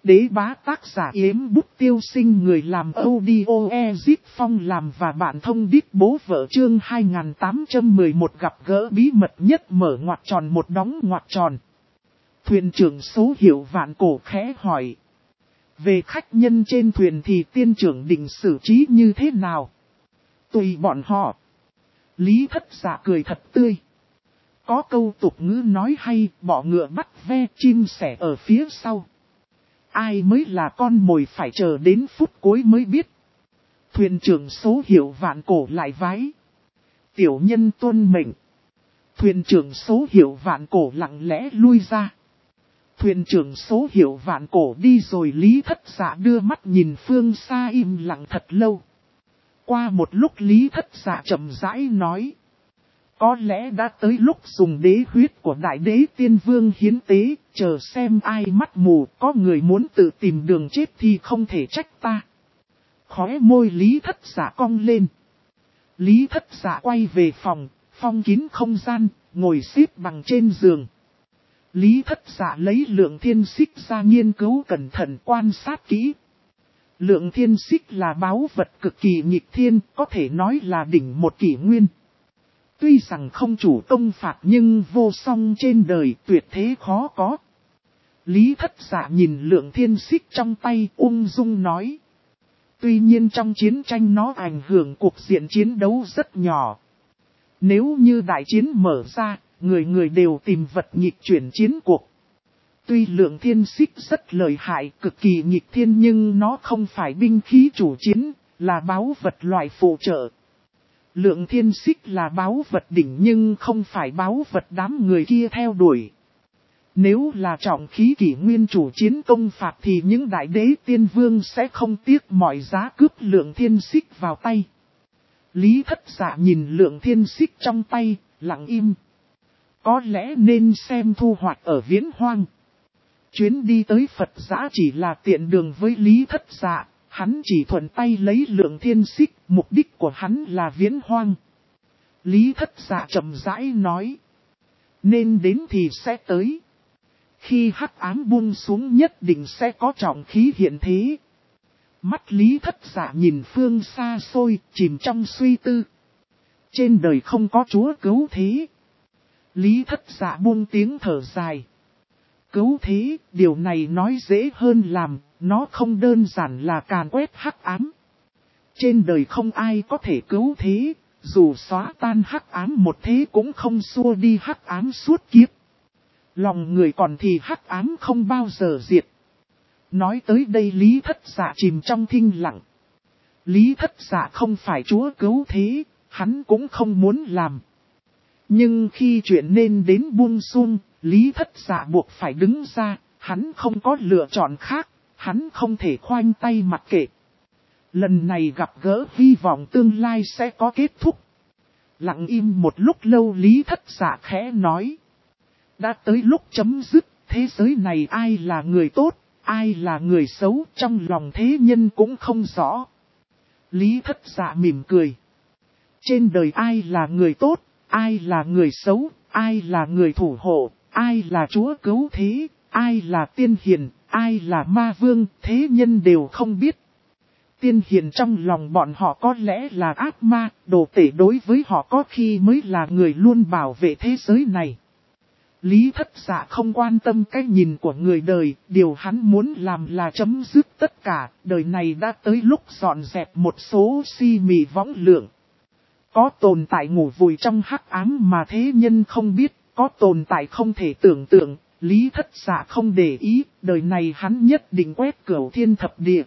Đế bá tác giả Yếm Bút Tiêu Sinh, người làm audio Ezip Phong làm và bạn thông đít bố vợ, chương 2811 gặp gỡ bí mật nhất mở ngoặc tròn một đóng ngoặc tròn. Thuyền trưởng số hiệu Vạn Cổ khẽ hỏi. Về khách nhân trên thuyền thì tiên trưởng định xử trí như thế nào? Tùy bọn họ. Lý Thất Dạ cười thật tươi. Có câu tục ngữ nói hay, bọ ngựa bắt ve, chim sẻ ở phía sau. Ai mới là con mồi phải chờ đến phút cuối mới biết. Thuyền trưởng số hiệu Vạn Cổ lại vái. Tiểu nhân tuân mệnh. Thuyền trưởng số hiệu Vạn Cổ lặng lẽ lui ra. Thuyền trưởng số hiệu Vạn Cổ đi rồi, Lý Thất Dạ đưa mắt nhìn phương xa im lặng thật lâu. Qua một lúc Lý Thất Dạ chậm rãi nói. Có lẽ đã tới lúc dùng đế huyết của đại đế tiên vương hiến tế, chờ xem ai mắt mù, có người muốn tự tìm đường chết thì không thể trách ta. Khóe môi Lý Thất Dạ cong lên. Lý Thất Dạ quay về phòng, phong kín không gian, ngồi xếp bằng trên giường. Lý Thất Dạ lấy lượng thiên xích ra nghiên cứu cẩn thận quan sát kỹ. Lượng thiên xích là báu vật cực kỳ nghịch thiên, có thể nói là đỉnh một kỷ nguyên. Tuy rằng không chủ công phạt nhưng vô song trên đời, tuyệt thế khó có. Lý Thất Dạ nhìn lượng thiên xích trong tay, ung dung nói. Tuy nhiên trong chiến tranh nó ảnh hưởng cuộc diện chiến đấu rất nhỏ. Nếu như đại chiến mở ra, người người đều tìm vật nghịch chuyển chiến cuộc. Tuy lượng thiên xích rất lợi hại, cực kỳ nghịch thiên, nhưng nó không phải binh khí chủ chiến, là báu vật loại phụ trợ. Lượng thiên xích là báu vật đỉnh nhưng không phải báu vật đám người kia theo đuổi. Nếu là trọng khí kỷ nguyên chủ chiến công phạt thì những đại đế tiên vương sẽ không tiếc mọi giá cướp lượng thiên xích vào tay. Lý Thất Dạ nhìn lượng thiên xích trong tay, lặng im. Có lẽ nên xem thu hoạch ở Viễn Hoang. Chuyến đi tới Phật Giã chỉ là tiện đường với Lý Thất Dạ. Hắn chỉ thuận tay lấy lượng thiên xích, mục đích của hắn là Viễn Hoang. Lý Thất Dạ chậm rãi nói. Nên đến thì sẽ tới. Khi hắc ám buông xuống nhất định sẽ có trọng khí hiện thế. Mắt Lý Thất Dạ nhìn phương xa xôi, chìm trong suy tư. Trên đời không có chúa cứu thế. Lý Thất Dạ buông tiếng thở dài. Cứu thế, điều này nói dễ hơn làm, nó không đơn giản là càn quét hắc ám. Trên đời không ai có thể cứu thế, dù xóa tan hắc ám một thế cũng không xua đi hắc ám suốt kiếp. Lòng người còn thì hắc ám không bao giờ diệt. Nói tới đây Lý Thất Dạ chìm trong thinh lặng. Lý Thất Dạ không phải chúa cứu thế, hắn cũng không muốn làm. Nhưng khi chuyện nên đến buông xuông, Lý Thất Dạ buộc phải đứng ra, hắn không có lựa chọn khác, hắn không thể khoanh tay mặc kệ. Lần này gặp gỡ hy vọng tương lai sẽ có kết thúc. Lặng im một lúc lâu Lý Thất Dạ khẽ nói. Đã tới lúc chấm dứt, thế giới này ai là người tốt, ai là người xấu, trong lòng thế nhân cũng không rõ. Lý Thất Dạ mỉm cười. Trên đời ai là người tốt, ai là người xấu, ai là người thủ hộ, ai là chúa cứu thế, ai là tiên hiền, ai là ma vương, thế nhân đều không biết. Tiên hiền trong lòng bọn họ có lẽ là ác ma, đồ tể đối với họ có khi mới là người luôn bảo vệ thế giới này. Lý Thất Dạ không quan tâm cái nhìn của người đời, điều hắn muốn làm là chấm dứt tất cả, đời này đã tới lúc dọn dẹp một số si mị võng lượng. Có tồn tại ngủ vùi trong hắc ám mà thế nhân không biết, có tồn tại không thể tưởng tượng, Lý Thất Dạ không để ý, đời này hắn nhất định quét cửu thiên thập địa.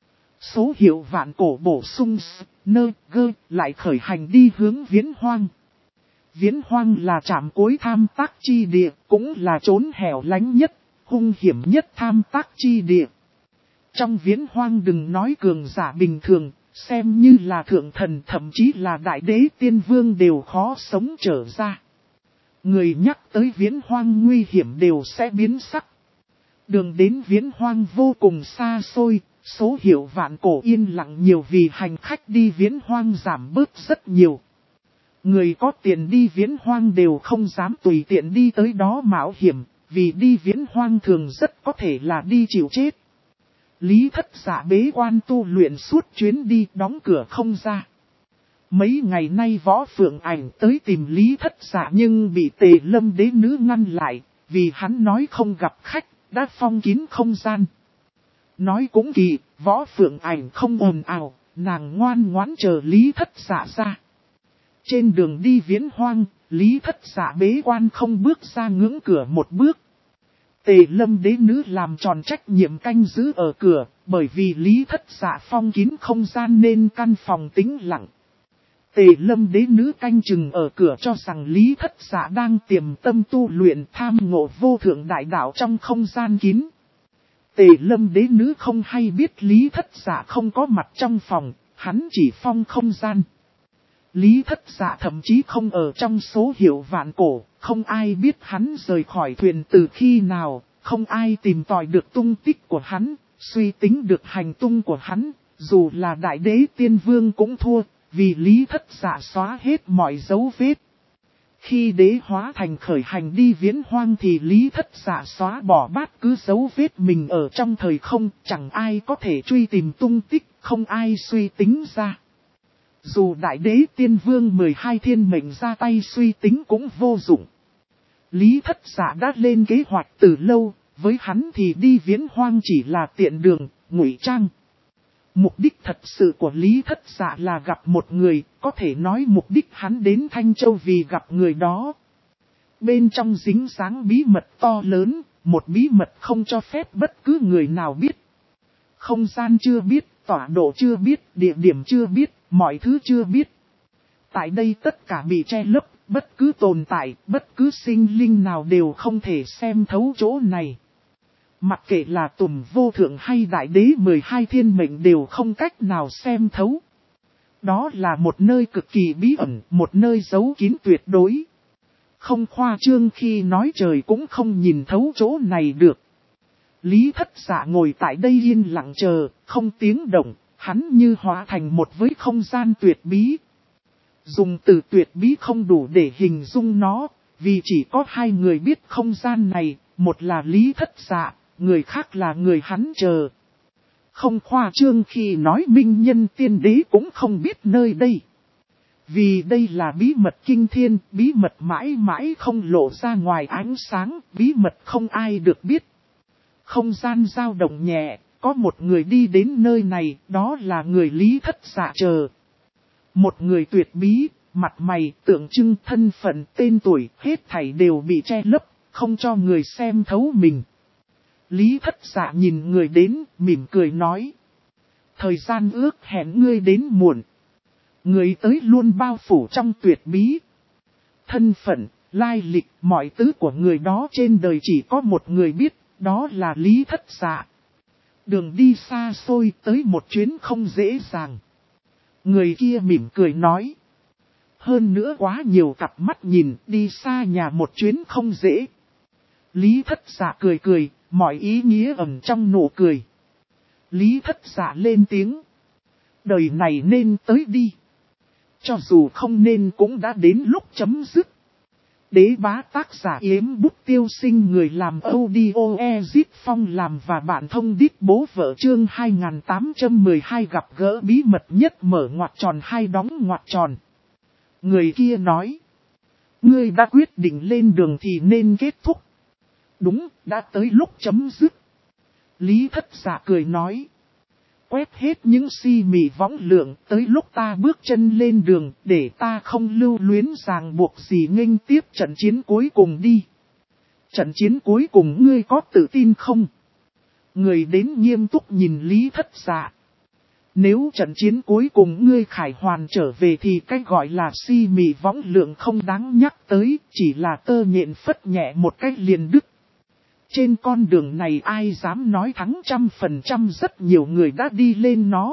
Số hiệu Vạn Cổ bổ sung nơ gơ lại khởi hành đi hướng Viễn Hoang. Viễn Hoang là trạm cuối tham tác chi địa, cũng là chốn hẻo lánh nhất, hung hiểm nhất tham tác chi địa. Trong Viễn Hoang đừng nói cường giả bình thường, xem như là thượng thần thậm chí là đại đế tiên vương đều khó sống trở ra. Người nhắc tới Viễn Hoang nguy hiểm đều sẽ biến sắc. Đường đến Viễn Hoang vô cùng xa xôi, số hiệu Vạn Cổ yên lặng nhiều vì hành khách đi Viễn Hoang giảm bớt rất nhiều. Người có tiền đi Viễn Hoang đều không dám tùy tiện đi tới đó mạo hiểm, vì đi Viễn Hoang thường rất có thể là đi chịu chết. Lý Thất Dạ bế quan tu luyện suốt chuyến đi đóng cửa không ra. Mấy ngày nay Võ Phượng Ảnh tới tìm Lý Thất Dạ nhưng bị Tề Lâm đế nữ ngăn lại, vì hắn nói không gặp khách, đã phong kín không gian. Nói cũng kỳ, Võ Phượng Ảnh không ồn ào, nàng ngoan ngoãn chờ Lý Thất Dạ ra. Trên đường đi Viễn Hoang, Lý Thất Dạ bế quan không bước ra ngưỡng cửa một bước. Tề Lâm đế nữ làm tròn trách nhiệm canh giữ ở cửa, bởi vì Lý Thất Dạ phong kín không gian nên căn phòng tĩnh lặng. Tề Lâm đế nữ canh chừng ở cửa cho rằng Lý Thất Dạ đang tiềm tâm tu luyện tham ngộ vô thượng đại đạo trong không gian kín. Tề Lâm đế nữ không hay biết Lý Thất Dạ không có mặt trong phòng, hắn chỉ phong không gian. Lý Thất Dạ thậm chí không ở trong số hiệu vạn cổ, không ai biết hắn rời khỏi thuyền từ khi nào, không ai tìm tòi được tung tích của hắn, suy tính được hành tung của hắn, dù là đại đế tiên vương cũng thua, vì Lý Thất Dạ xóa hết mọi dấu vết. Khi đế hóa thành khởi hành đi Viễn Hoang thì Lý Thất Dạ xóa bỏ bát cứ dấu vết mình ở trong thời không, chẳng ai có thể truy tìm tung tích, không ai suy tính ra. Dù đại đế tiên vương 12 thiên mệnh ra tay suy tính cũng vô dụng. Lý Thất Dạ đã lên kế hoạch từ lâu, với hắn thì đi Viễn Hoang chỉ là tiện đường, ngụy trang. Mục đích thật sự của Lý Thất Dạ là gặp một người, có thể nói mục đích hắn đến Thanh Châu vì gặp người đó. Bên trong dính dáng bí mật to lớn, một bí mật không cho phép bất cứ người nào biết. Không gian chưa biết, tọa độ chưa biết, địa điểm chưa biết, mọi thứ chưa biết. Tại đây tất cả bị che lấp, bất cứ tồn tại, bất cứ sinh linh nào đều không thể xem thấu chỗ này. Mặc kệ là Tùm Vô Thượng hay Đại Đế 12 thiên mệnh đều không cách nào xem thấu. Đó là một nơi cực kỳ bí ẩn, một nơi giấu kín tuyệt đối. Không khoa trương khi nói trời cũng không nhìn thấu chỗ này được. Lý Thất Dạ ngồi tại đây yên lặng chờ, không tiếng động, hắn như hóa thành một với không gian tuyệt bí. Dùng từ tuyệt bí không đủ để hình dung nó, vì chỉ có hai người biết không gian này, một là Lý Thất Dạ, người khác là người hắn chờ. Không khoa trương khi nói minh nhân tiên đế cũng không biết nơi đây. Vì đây là bí mật kinh thiên, bí mật mãi mãi không lộ ra ngoài ánh sáng, bí mật không ai được biết. Không gian dao động nhẹ, có một người đi đến nơi này, đó là người Lý Thất Dạ chờ. Một người tuyệt bí, mặt mày, tượng trưng thân phận, tên tuổi, hết thảy đều bị che lấp, không cho người xem thấu mình. Lý Thất Dạ nhìn người đến, mỉm cười nói. Thời gian ước hẹn ngươi đến muộn. Người tới luôn bao phủ trong tuyệt bí. Thân phận, lai lịch, mọi thứ của người đó trên đời chỉ có một người biết, đó là Lý Thất Dạ. Đường đi xa xôi tới một chuyến không dễ dàng. Người kia mỉm cười nói. Hơn nữa quá nhiều cặp mắt nhìn, đi xa nhà một chuyến không dễ. Lý Thất Dạ cười cười, mọi ý nghĩa ẩn trong nụ cười. Lý Thất Dạ lên tiếng. Đời này nên tới đi. Cho dù không nên cũng đã đến lúc chấm dứt. Đế bá tác giả Yếm Bút Tiêu Sinh, người làm audio Ezit Phong làm và bạn thông đít bố vợ chương 2812 gặp gỡ bí mật nhất mở ngoặc tròn hai đóng ngoặc tròn. Người kia nói. Ngươi đã quyết định lên đường thì nên kết thúc. Đúng, đã tới lúc chấm dứt. Lý Thất Dạ cười nói. Quét hết những si mị võng lượng, tới lúc ta bước chân lên đường, để ta không lưu luyến ràng buộc gì nghênh tiếp trận chiến cuối cùng đi. Trận chiến cuối cùng ngươi có tự tin không? Người đến nghiêm túc nhìn Lý Thất Dạ. Nếu trận chiến cuối cùng ngươi khải hoàn trở về thì cách gọi là si mị võng lượng không đáng nhắc tới, chỉ là tơ nhện phất nhẹ một cách liền đứt. Trên con đường này ai dám nói thắng 100%, rất nhiều người đã đi lên nó.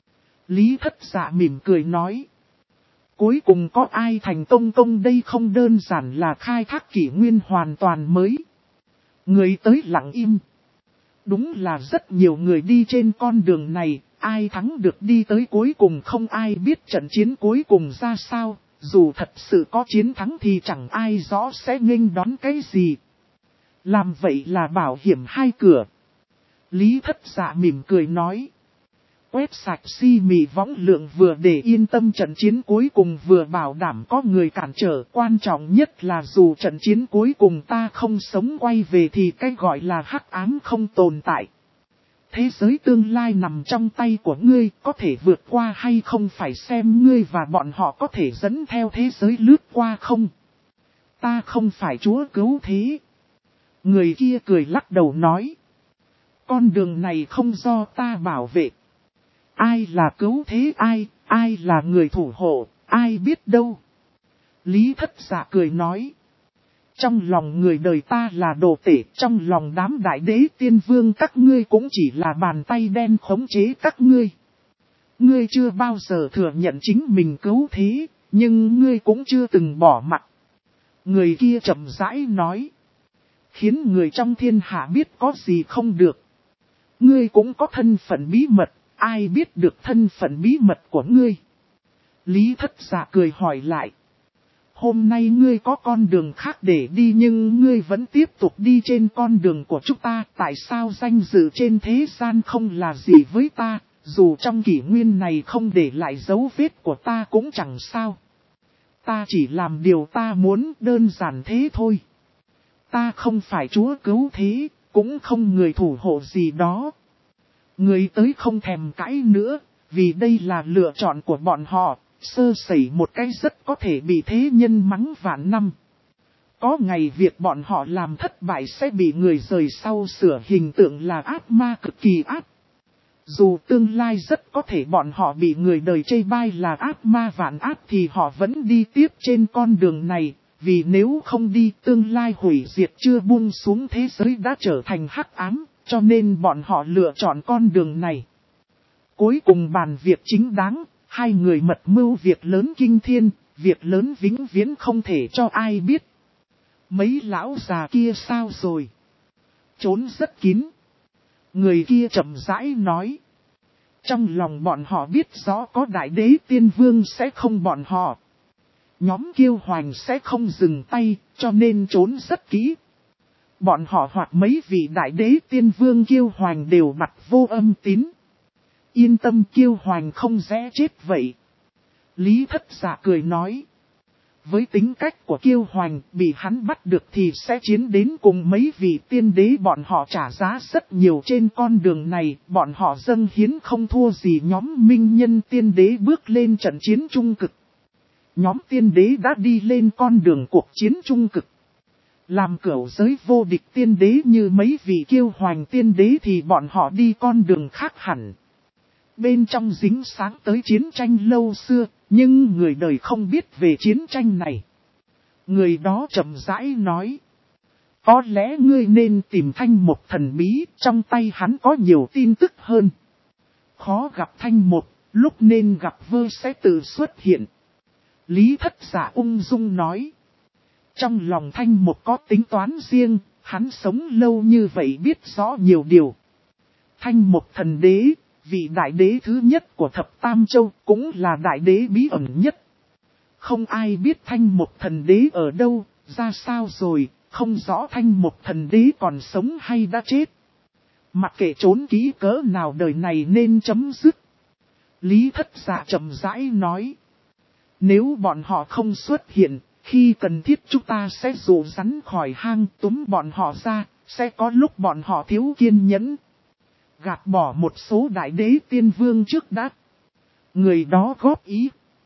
Lý Thất Dạ mỉm cười nói. Cuối cùng có ai thành công đây không đơn giản là khai thác kỷ nguyên hoàn toàn mới. Người tới lặng im. Đúng là rất nhiều người đi trên con đường này, ai thắng được đi tới cuối cùng không ai biết trận chiến cuối cùng ra sao, dù thật sự có chiến thắng thì chẳng ai rõ sẽ nghênh đón cái gì. Làm vậy là bảo hiểm hai cửa. Lý Thất Dạ mỉm cười nói. Quét sạch si mị võng lượng vừa để yên tâm trận chiến cuối cùng vừa bảo đảm có người cản trở. Quan trọng nhất là dù trận chiến cuối cùng ta không sống quay về thì cái gọi là hắc ám không tồn tại. Thế giới tương lai nằm trong tay của ngươi, có thể vượt qua hay không phải xem ngươi và bọn họ có thể dẫn theo thế giới lướt qua không. Ta không phải chúa cứu thế. Người kia cười lắc đầu nói. Con đường này không do ta bảo vệ. Ai là cứu thế ai là người thủ hộ, ai biết đâu. Lý Thất Dạ cười nói. Trong lòng người đời ta là đồ tể, trong lòng đám đại đế tiên vương các ngươi cũng chỉ là bàn tay đen khống chế các ngươi. Ngươi chưa bao giờ thừa nhận chính mình cứu thế, nhưng ngươi cũng chưa từng bỏ mặt. Người kia chậm rãi nói. Khiến người trong thiên hạ biết có gì không được. Ngươi cũng có thân phận bí mật, ai biết được thân phận bí mật của ngươi? Lý Thất Dạ cười hỏi lại. Hôm nay ngươi có con đường khác để đi nhưng ngươi vẫn tiếp tục đi trên con đường của chúng ta. Tại sao danh dự trên thế gian không là gì với ta, dù trong kỷ nguyên này không để lại dấu vết của ta cũng chẳng sao. Ta chỉ làm điều ta muốn, đơn giản thế thôi. Ta không phải chúa cứu thế, cũng không người thủ hộ gì đó. Người tới không thèm cãi nữa, vì đây là lựa chọn của bọn họ, sơ sẩy một cái rất có thể bị thế nhân mắng vạn năm. Có ngày việc bọn họ làm thất bại sẽ bị người rời sau sửa hình tượng là ác ma cực kỳ ác. Dù tương lai rất có thể bọn họ bị người đời chê bai là ác ma vạn ác thì họ vẫn đi tiếp trên con đường này, vì nếu không đi tương lai hủy diệt chưa buông xuống thế giới đã trở thành hắc ám. Cho nên bọn họ lựa chọn con đường này. Cuối cùng bàn việc chính đáng, hai người mật mưu việc lớn kinh thiên, việc lớn vĩnh viễn không thể cho ai biết. Mấy lão già kia sao rồi? Trốn rất kín. Người kia chậm rãi nói. Trong lòng bọn họ biết rõ có đại đế tiên vương sẽ không bọn họ. Nhóm Kiêu Hoành sẽ không dừng tay, cho nên trốn rất kỹ. Bọn họ hoặc mấy vị đại đế tiên vương Kiêu Hoành đều mặt vô âm tín. Yên tâm Kiêu Hoành không dễ chết vậy. Lý Thất Dạ cười nói. Với tính cách của Kiêu Hoành bị hắn bắt được thì sẽ chiến đến cùng mấy vị tiên đế bọn họ trả giá rất nhiều trên con đường này. Bọn họ dâng hiến không thua gì nhóm minh nhân tiên đế bước lên trận chiến trung cực. Nhóm tiên đế đã đi lên con đường cuộc chiến trung cực. Làm cửu giới vô địch tiên đế như mấy vị Kiêu Hoành tiên đế thì bọn họ đi con đường khác hẳn. Bên trong dính sáng tới chiến tranh lâu xưa, nhưng người đời không biết về chiến tranh này. Người đó chậm rãi nói. Có lẽ ngươi nên tìm Thanh Một thần bí, trong tay hắn có nhiều tin tức hơn. Khó gặp Thanh Một, lúc nên gặp Vơ sẽ tự xuất hiện. Lý Thất Dạ ung dung nói. Trong lòng Thanh Một có tính toán riêng, hắn sống lâu như vậy biết rõ nhiều điều. Thanh Một thần đế, vị đại đế thứ nhất của Thập Tam Châu, cũng là đại đế bí ẩn nhất. Không ai biết Thanh Một thần đế ở đâu, ra sao rồi, không rõ Thanh Một thần đế còn sống hay đã chết. Mặc kệ trốn kỹ cỡ nào đời này nên chấm dứt. Lý Thất Dạ chậm rãi nói. Nếu bọn họ không xuất hiện, khi cần thiết chúng ta sẽ dụ rắn khỏi hang túm bọn họ ra, sẽ có lúc bọn họ thiếu kiên nhẫn. Gạt bỏ một số đại đế tiên vương trước đã. Người đó góp ý.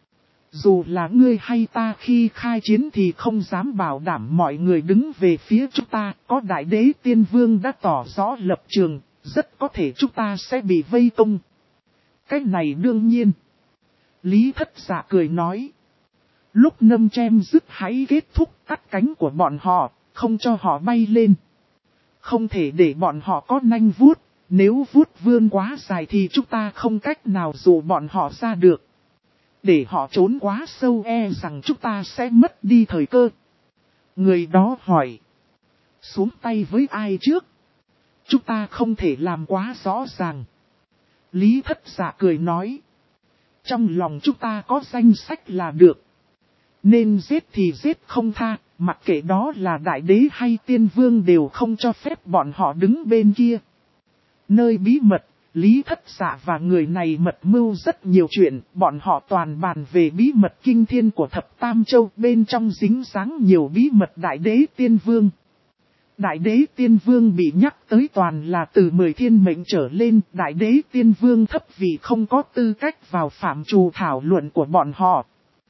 Dù là ngươi hay ta khi khai chiến thì không dám bảo đảm mọi người đứng về phía chúng ta. Có đại đế tiên vương đã tỏ rõ lập trường, rất có thể chúng ta sẽ bị vây công. Cái này đương nhiên. Lý Thất Dạ cười nói. Lúc nâm chem dứt hãy kết thúc cắt cánh của bọn họ, không cho họ bay lên. Không thể để bọn họ có nanh vuốt, nếu vuốt vươn quá dài thì chúng ta không cách nào dụ bọn họ ra được. Để họ trốn quá sâu rằng chúng ta sẽ mất đi thời cơ. Người đó hỏi. Xuống tay với ai trước? Chúng ta không thể làm quá rõ ràng. Lý Thất Dạ cười nói. Trong lòng chúng ta có danh sách là được. Nên giết thì giết không tha, mặc kệ đó là đại đế hay tiên vương đều không cho phép bọn họ đứng bên kia. Nơi bí mật, Lý Thất Dạ và người này mật mưu rất nhiều chuyện, bọn họ toàn bàn về bí mật kinh thiên của Thập Tam Châu, bên trong dính dáng nhiều bí mật Đại Đế Tiên Vương. Đại Đế Tiên Vương bị nhắc tới toàn là từ 10 thiên mệnh trở lên, Đại Đế Tiên Vương thấp vì không có tư cách vào phạm trù thảo luận của bọn họ.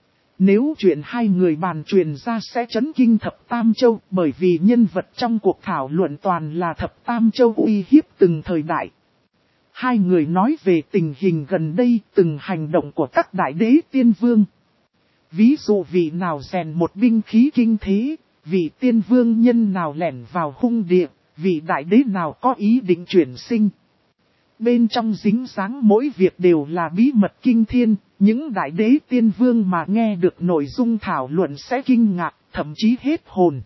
Nếu chuyện hai người bàn truyền ra sẽ chấn kinh Thập Tam Châu, bởi vì nhân vật trong cuộc thảo luận toàn là Thập Tam Châu uy hiếp từng thời đại. Hai người nói về tình hình gần đây, từng hành động của các Đại Đế Tiên Vương. Ví dụ vị nào rèn một binh khí kinh thế, vị Tiên Vương nhân nào lẻn vào hung địa, vị Đại Đế nào có ý định chuyển sinh. Bên trong dính dáng mỗi việc đều là bí mật kinh thiên, những Đại Đế Tiên Vương mà nghe được nội dung thảo luận sẽ kinh ngạc, thậm chí hết hồn.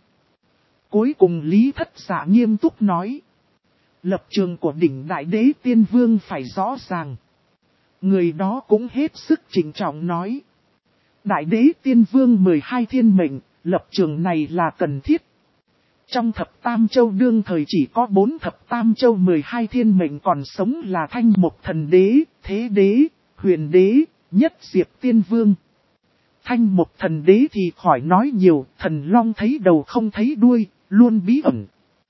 Cuối cùng Lý Thất Dạ nghiêm túc nói. Lập trường của đỉnh Đại Đế Tiên Vương phải rõ ràng. Người đó cũng hết sức trịnh trọng nói. Đại Đế Tiên Vương 12 thiên mệnh, lập trường này là cần thiết. Trong Thập Tam Châu đương thời chỉ có 4 Thập Tam Châu 12 thiên mệnh còn sống là Thanh Mục Thần Đế, Thế Đế, Huyền Đế, Nhất Diệp Tiên Vương. Thanh Mục Thần Đế thì khỏi nói nhiều, thần long thấy đầu không thấy đuôi, luôn bí ẩn.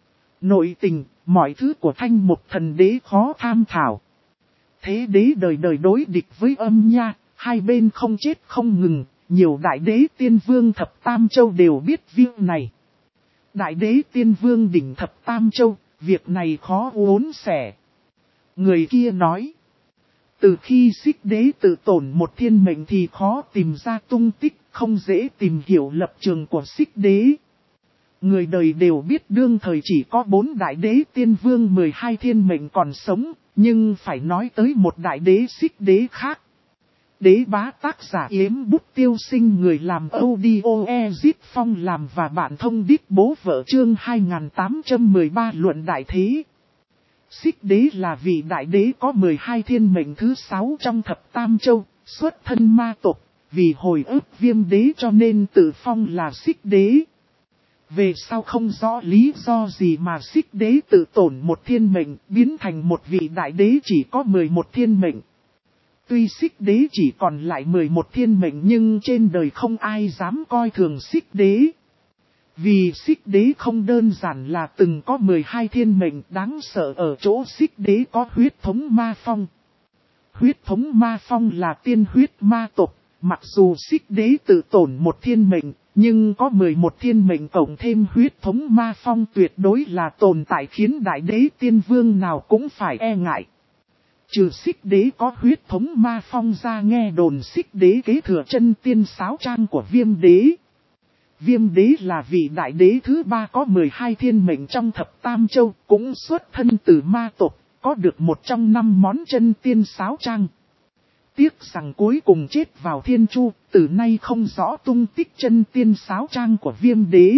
Nội tình, mọi thứ của Thanh Mục Thần Đế khó tham thảo. Thế Đế đời đời đối địch với âm nha, hai bên không chết không ngừng, nhiều Đại Đế Tiên Vương Thập Tam Châu đều biết việc này. Đại Đế Tiên Vương đỉnh Thập Tam Châu, việc này khó uốn xẻ. Người kia nói, từ khi Xích Đế tự tổn một thiên mệnh thì khó tìm ra tung tích, không dễ tìm hiểu lập trường của Xích Đế. Người đời đều biết đương thời chỉ có 4 Đại Đế Tiên Vương 12 thiên mệnh còn sống, nhưng phải nói tới một Đại Đế Xích Đế khác. Đế Bá tác giả Yếm Bút Tiêu Sinh, người làm audio Ezit Phong làm và bạn thông đít bố vợ chương 2813 luận đại thế. Xích Đế là vị Đại Đế có 12 thiên mệnh thứ 6 trong Thập Tam Châu, xuất thân ma tộc, vì hồi ức Viêm Đế cho nên tự phong là Xích Đế. Về sau không rõ lý do gì mà Xích Đế tự tổn một thiên mệnh, biến thành một vị Đại Đế chỉ có 11 thiên mệnh. Tuy Xích Đế chỉ còn lại 11 thiên mệnh nhưng trên đời không ai dám coi thường Xích Đế. Vì Xích Đế không đơn giản là từng có 12 thiên mệnh, đáng sợ ở chỗ Xích Đế có huyết thống ma phong. Huyết thống ma phong là tiên huyết ma tộc, mặc dù Xích Đế tự tổn một thiên mệnh, nhưng có 11 thiên mệnh cộng thêm huyết thống ma phong tuyệt đối là tồn tại khiến Đại Đế Tiên Vương nào cũng phải e ngại. Trừ Xích Đế có huyết thống ma phong ra, nghe đồn Xích Đế kế thừa chân tiên sáo trang của Viêm Đế. Viêm Đế là vị Đại Đế thứ 3 có 12 thiên mệnh trong Thập Tam Châu, cũng xuất thân từ ma tộc, có được một trong 5 món chân tiên sáo trang. Tiếc rằng cuối cùng chết vào Thiên Chu, từ nay không rõ tung tích chân tiên sáo trang của Viêm Đế.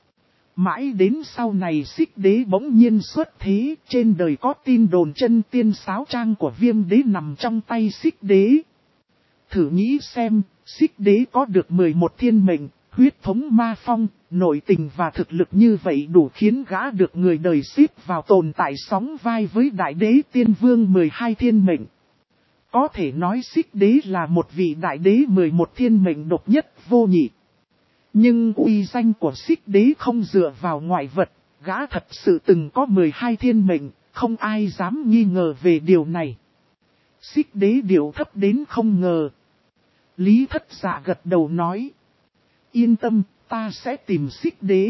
Mãi đến sau này Xích Đế bỗng nhiên xuất thế, trên đời có tin đồn chân tiên sáo trang của Viêm Đế nằm trong tay Xích Đế. Thử nghĩ xem, Xích Đế có được 11 thiên mệnh, huyết thống ma phong, nội tình và thực lực như vậy đủ khiến gã được người đời xếp vào tồn tại sóng vai với Đại Đế Tiên Vương 12 thiên mệnh. Có thể nói Xích Đế là một vị Đại Đế 11 thiên mệnh độc nhất vô nhị. Nhưng uy danh của Xích Đế không dựa vào ngoại vật, gã thật sự từng có 12 thiên mệnh, không ai dám nghi ngờ về điều này. Xích Đế điệu thấp đến không ngờ. Lý Thất Dạ gật đầu nói. Yên tâm, ta sẽ tìm Xích Đế.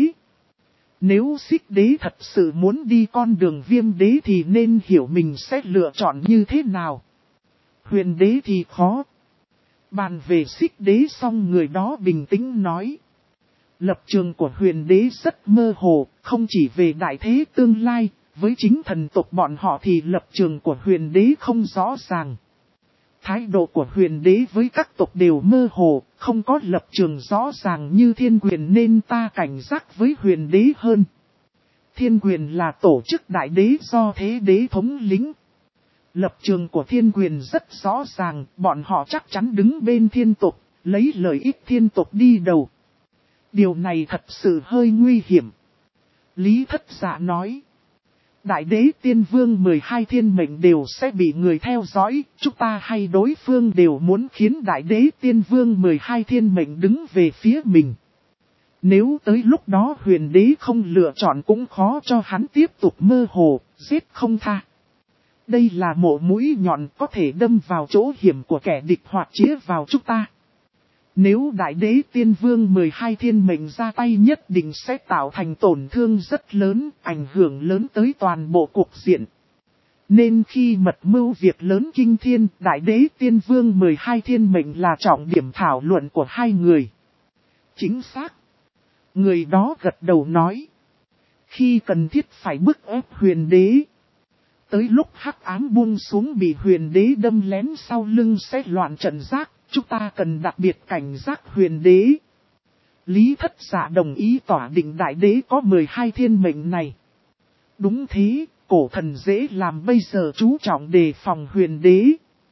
Nếu Xích Đế thật sự muốn đi con đường Viêm Đế thì nên hiểu mình sẽ lựa chọn như thế nào. Huyền Đế thì khó. Bàn về Xích Đế xong người đó bình tĩnh nói. Lập trường của Huyền Đế rất mơ hồ, không chỉ về đại thế tương lai, với chính thần tộc bọn họ thì lập trường của Huyền Đế không rõ ràng. Thái độ của Huyền Đế với các tộc đều mơ hồ, không có lập trường rõ ràng như Thiên Quyền nên ta cảnh giác với Huyền Đế hơn. Thiên Quyền là tổ chức đại đế do Thế Đế thống lĩnh. Lập trường của Thiên Quyền rất rõ ràng, bọn họ chắc chắn đứng bên thiên tộc, lấy lợi ích thiên tộc đi đầu. Điều này thật sự hơi nguy hiểm. Lý Thất Dạ nói. Đại đế tiên vương 12 thiên mệnh đều sẽ bị người theo dõi, chúng ta hay đối phương đều muốn khiến đại đế tiên vương 12 thiên mệnh đứng về phía mình. Nếu tới lúc đó huyền đế không lựa chọn cũng khó cho hắn tiếp tục mơ hồ, giết không tha. Đây là mộ mũi nhọn có thể đâm vào chỗ hiểm của kẻ địch hoặc chĩa vào chúng ta. Nếu đại đế tiên vương 12 thiên mệnh ra tay nhất định sẽ tạo thành tổn thương rất lớn, ảnh hưởng lớn tới toàn bộ cuộc diện. Nên khi mật mưu việc lớn kinh thiên, đại đế tiên vương 12 thiên mệnh là trọng điểm thảo luận của hai người. Chính xác. Người đó gật đầu nói. Khi cần thiết phải bức ép huyền đế. Tới lúc hắc ám buông xuống bị huyền đế đâm lén sau lưng sẽ loạn trận giác. Chúng ta cần đặc biệt cảnh giác huyền đế. Lý Thất Dạ đồng ý tỏa định đại đế có 12 thiên mệnh này. Đúng thế, cổ thần dễ làm bây giờ chú trọng đề phòng huyền đế.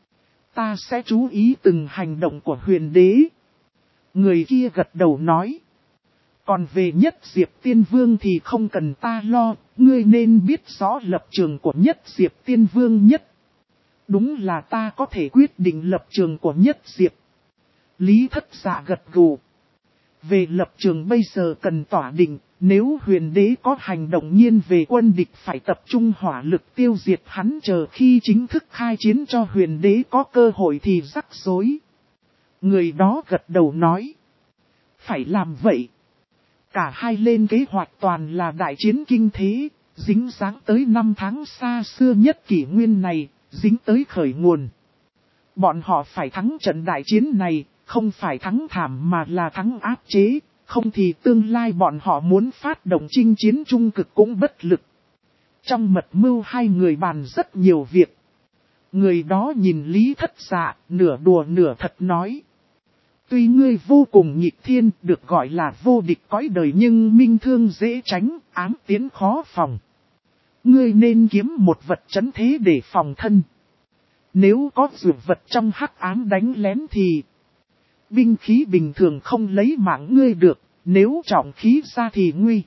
Ta sẽ chú ý từng hành động của huyền đế. Người kia gật đầu nói. Còn về Nhất Diệp Tiên Vương thì không cần ta lo, ngươi nên biết rõ lập trường của Nhất Diệp Tiên Vương nhất. Đúng là ta có thể quyết định lập trường của Nhất Diệp. Lý Thất Dạ gật gù. Về lập trường bây giờ cần tỏa định, nếu huyền đế có hành động nhiên về quân địch phải tập trung hỏa lực tiêu diệt hắn, chờ khi chính thức khai chiến cho huyền đế có cơ hội thì rắc rối. Người đó gật đầu nói. Phải làm vậy. Cả hai lên kế hoạch toàn là đại chiến kinh thế, dính dáng tới 5 tháng xa xưa nhất kỷ nguyên này, dính tới khởi nguồn. Bọn họ phải thắng trận đại chiến này, không phải thắng thảm mà là thắng áp chế, không thì tương lai bọn họ muốn phát động chinh chiến trung cực cũng bất lực. Trong mật mưu hai người bàn rất nhiều việc. Người đó nhìn Lý Thất Dạ, nửa đùa nửa thật nói. Tuy ngươi vô cùng nghịch thiên, được gọi là vô địch cõi đời, nhưng minh thương dễ tránh, ám tiến khó phòng. Ngươi nên kiếm một vật trấn thế để phòng thân. Nếu có dược vật trong hắc ám đánh lén thì binh khí bình thường không lấy mạng ngươi được, nếu trọng khí ra thì nguy.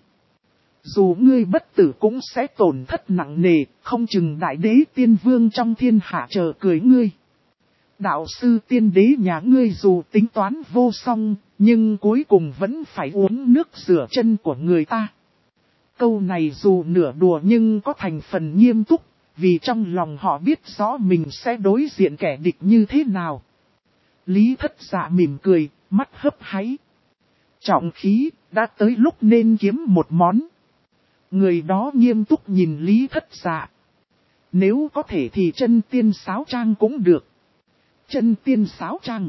Dù ngươi bất tử cũng sẽ tổn thất nặng nề, không chừng đại đế tiên vương trong thiên hạ chờ cười ngươi. Đạo sư tiên đế nhà ngươi dù tính toán vô song, nhưng cuối cùng vẫn phải uống nước rửa chân của người ta. Câu này dù nửa đùa nhưng có thành phần nghiêm túc, vì trong lòng họ biết rõ mình sẽ đối diện kẻ địch như thế nào. Lý Thất Dạ mỉm cười, mắt hấp háy. Trọng khí, đã tới lúc nên kiếm một món. Người đó nghiêm túc nhìn Lý Thất Dạ. Nếu có thể thì chân tiên sáo trang cũng được. Chân tiên sáo trang.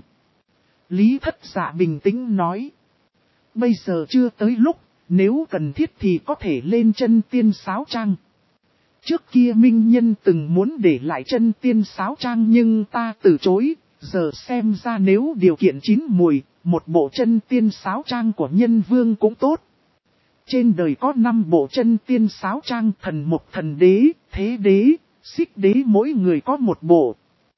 Lý Thất Dạ bình tĩnh nói. Bây giờ chưa tới lúc, nếu cần thiết thì có thể lên chân tiên sáo trang. Trước kia Minh Nhân từng muốn để lại chân tiên sáo trang nhưng ta từ chối. Giờ xem ra nếu điều kiện chín mùi, một bộ chân tiên sáo trang của Nhân Vương cũng tốt. Trên đời có 5 bộ chân tiên sáo trang, thần mục, thần đế, thế đế, xích đế mỗi người có một bộ.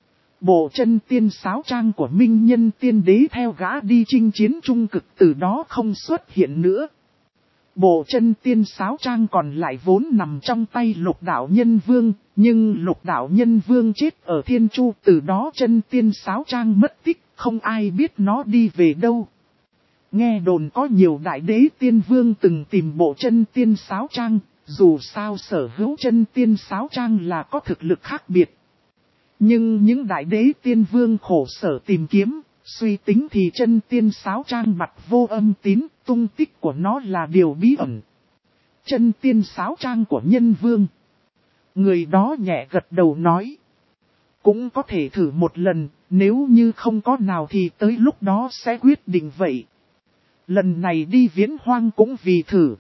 Bộ chân tiên sáo trang của Minh Nhân tiên đế theo gã đi chinh chiến trung cực từ đó không xuất hiện nữa. Bộ chân tiên sáo trang còn lại vốn nằm trong tay Lục Đạo Nhân Vương, nhưng Lục Đạo Nhân Vương chết ở Thiên Chu, từ đó chân tiên sáo trang mất tích, không ai biết nó đi về đâu. Nghe đồn có nhiều đại đế tiên vương từng tìm bộ chân tiên sáo trang, dù sao sở hữu chân tiên sáo trang là có thực lực khác biệt. Nhưng những đại đế tiên vương khổ sở tìm kiếm, suy tính thì chân tiên sáo trang mặt vô âm tín, tung tích của nó là điều bí ẩn. Chân tiên sáo trang của Nhân Vương. Người đó nhẹ gật đầu nói. Cũng có thể thử một lần, nếu như không có nào thì tới lúc đó sẽ quyết định vậy. Lần này đi Viễn Hoang cũng vì thử.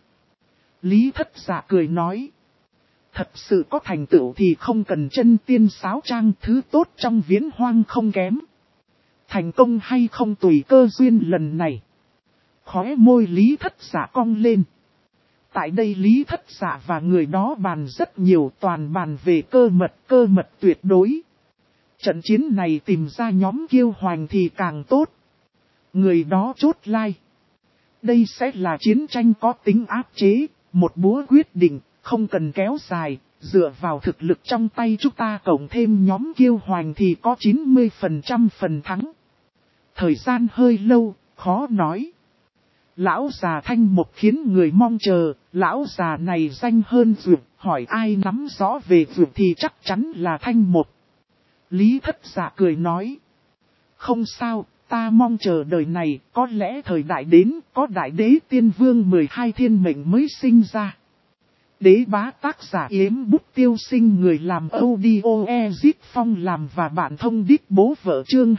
Lý Thất Dạ cười nói. Thật sự có thành tựu thì không cần chân tiên sáo trang, thứ tốt trong Viễn Hoang không kém. Thành công hay không tùy cơ duyên lần này. Khóe môi Lý Thất Dạ cong lên. Tại đây Lý Thất Dạ và người đó bàn rất nhiều, toàn bàn về cơ mật tuyệt đối. Trận chiến này tìm ra nhóm Kiêu Hoành thì càng tốt. Người đó chốt like. Đây sẽ là chiến tranh có tính áp chế, một búa quyết định, không cần kéo dài, dựa vào thực lực trong tay chúng ta cộng thêm nhóm Kiêu Hoành thì có 90% phần thắng. Thời gian hơi lâu, khó nói. Lão già Thanh Một khiến người mong chờ, lão già này danh hơn Dược, hỏi ai nắm rõ về Dược thì chắc chắn là Thanh Một. Lý Thất Dạ cười nói. Không sao, ta mong chờ đời này, có lẽ thời đại đến, có đại đế tiên vương 12 thiên mệnh mới sinh ra. Đế bá tác giả Yếm Bút Tiêu Sinh, người làm audio Ezit Phong làm và bạn thông đích bố vợ chương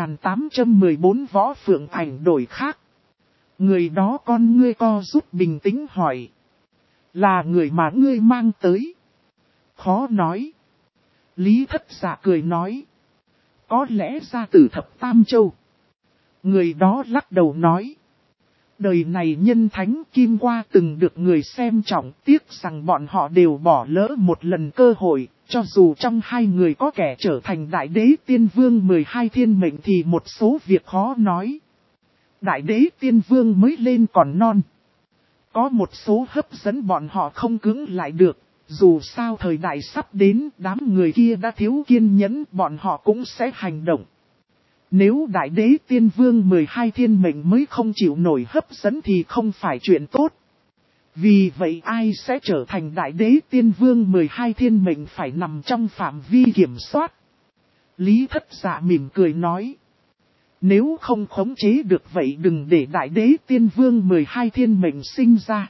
2814 Võ Phượng Ảnh đổi khác. Người đó con ngươi co rút bình tĩnh hỏi. Là người mà ngươi mang tới. Khó nói. Lý Thất Dạ cười nói. Có lẽ ra từ Thập Tam Châu. Người đó lắc đầu nói. Đời này nhân thánh kim qua từng được người xem trọng, tiếc rằng bọn họ đều bỏ lỡ một lần cơ hội, cho dù trong hai người có kẻ trở thành đại đế tiên vương 12 thiên mệnh thì một số việc khó nói. Đại đế tiên vương mới lên còn non. Có một số hấp dẫn bọn họ không cưỡng lại được, dù sao thời đại sắp đến đám người kia đã thiếu kiên nhẫn bọn họ cũng sẽ hành động. Nếu đại đế tiên vương 12 thiên mệnh mới không chịu nổi hấp dẫn thì không phải chuyện tốt. Vì vậy ai sẽ trở thành đại đế tiên vương 12 thiên mệnh phải nằm trong phạm vi kiểm soát. Lý Thất Dạ mỉm cười nói. Nếu không khống chế được vậy đừng để đại đế tiên vương 12 thiên mệnh sinh ra.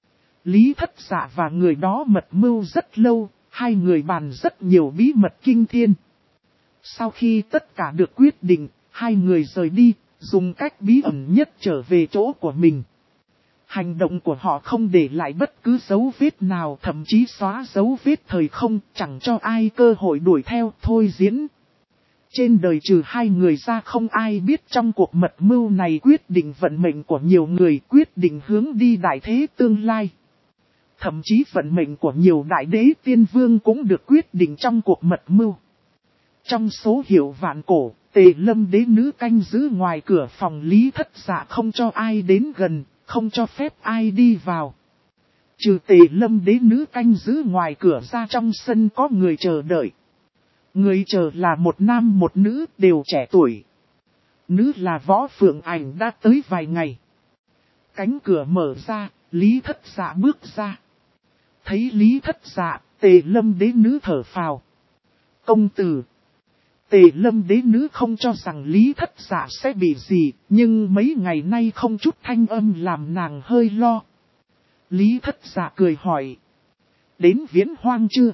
Lý Thất Dạ và người đó mật mưu rất lâu, hai người bàn rất nhiều bí mật kinh thiên. Sau khi tất cả được quyết định, hai người rời đi, dùng cách bí ẩn nhất trở về chỗ của mình. Hành động của họ không để lại bất cứ dấu vết nào, thậm chí xóa dấu vết thời không, chẳng cho ai cơ hội đuổi theo thôi diễn. Trên đời trừ hai người ra không ai biết trong cuộc mật mưu này quyết định vận mệnh của nhiều người, quyết định hướng đi đại thế tương lai. Thậm chí vận mệnh của nhiều đại đế tiên vương cũng được quyết định trong cuộc mật mưu. Trong số hiệu vạn cổ, Tề Lâm đế nữ canh giữ ngoài cửa phòng Lý Thất Dạ không cho ai đến gần, không cho phép ai đi vào. Trừ Tề Lâm đế nữ canh giữ ngoài cửa ra trong sân có người chờ đợi. Người chờ là một nam một nữ đều trẻ tuổi. Nữ là Võ Phượng Ảnh đã tới vài ngày. Cánh cửa mở ra, Lý Thất Dạ bước ra. Thấy Lý Thất Dạ, Tề Lâm đế nữ thở phào. Công tử. Tề Lâm đế nữ không cho rằng Lý Thất Dạ sẽ bị gì, nhưng mấy ngày nay không chút thanh âm làm nàng hơi lo. Lý Thất Dạ cười hỏi. Đến Viễn Hoang chưa?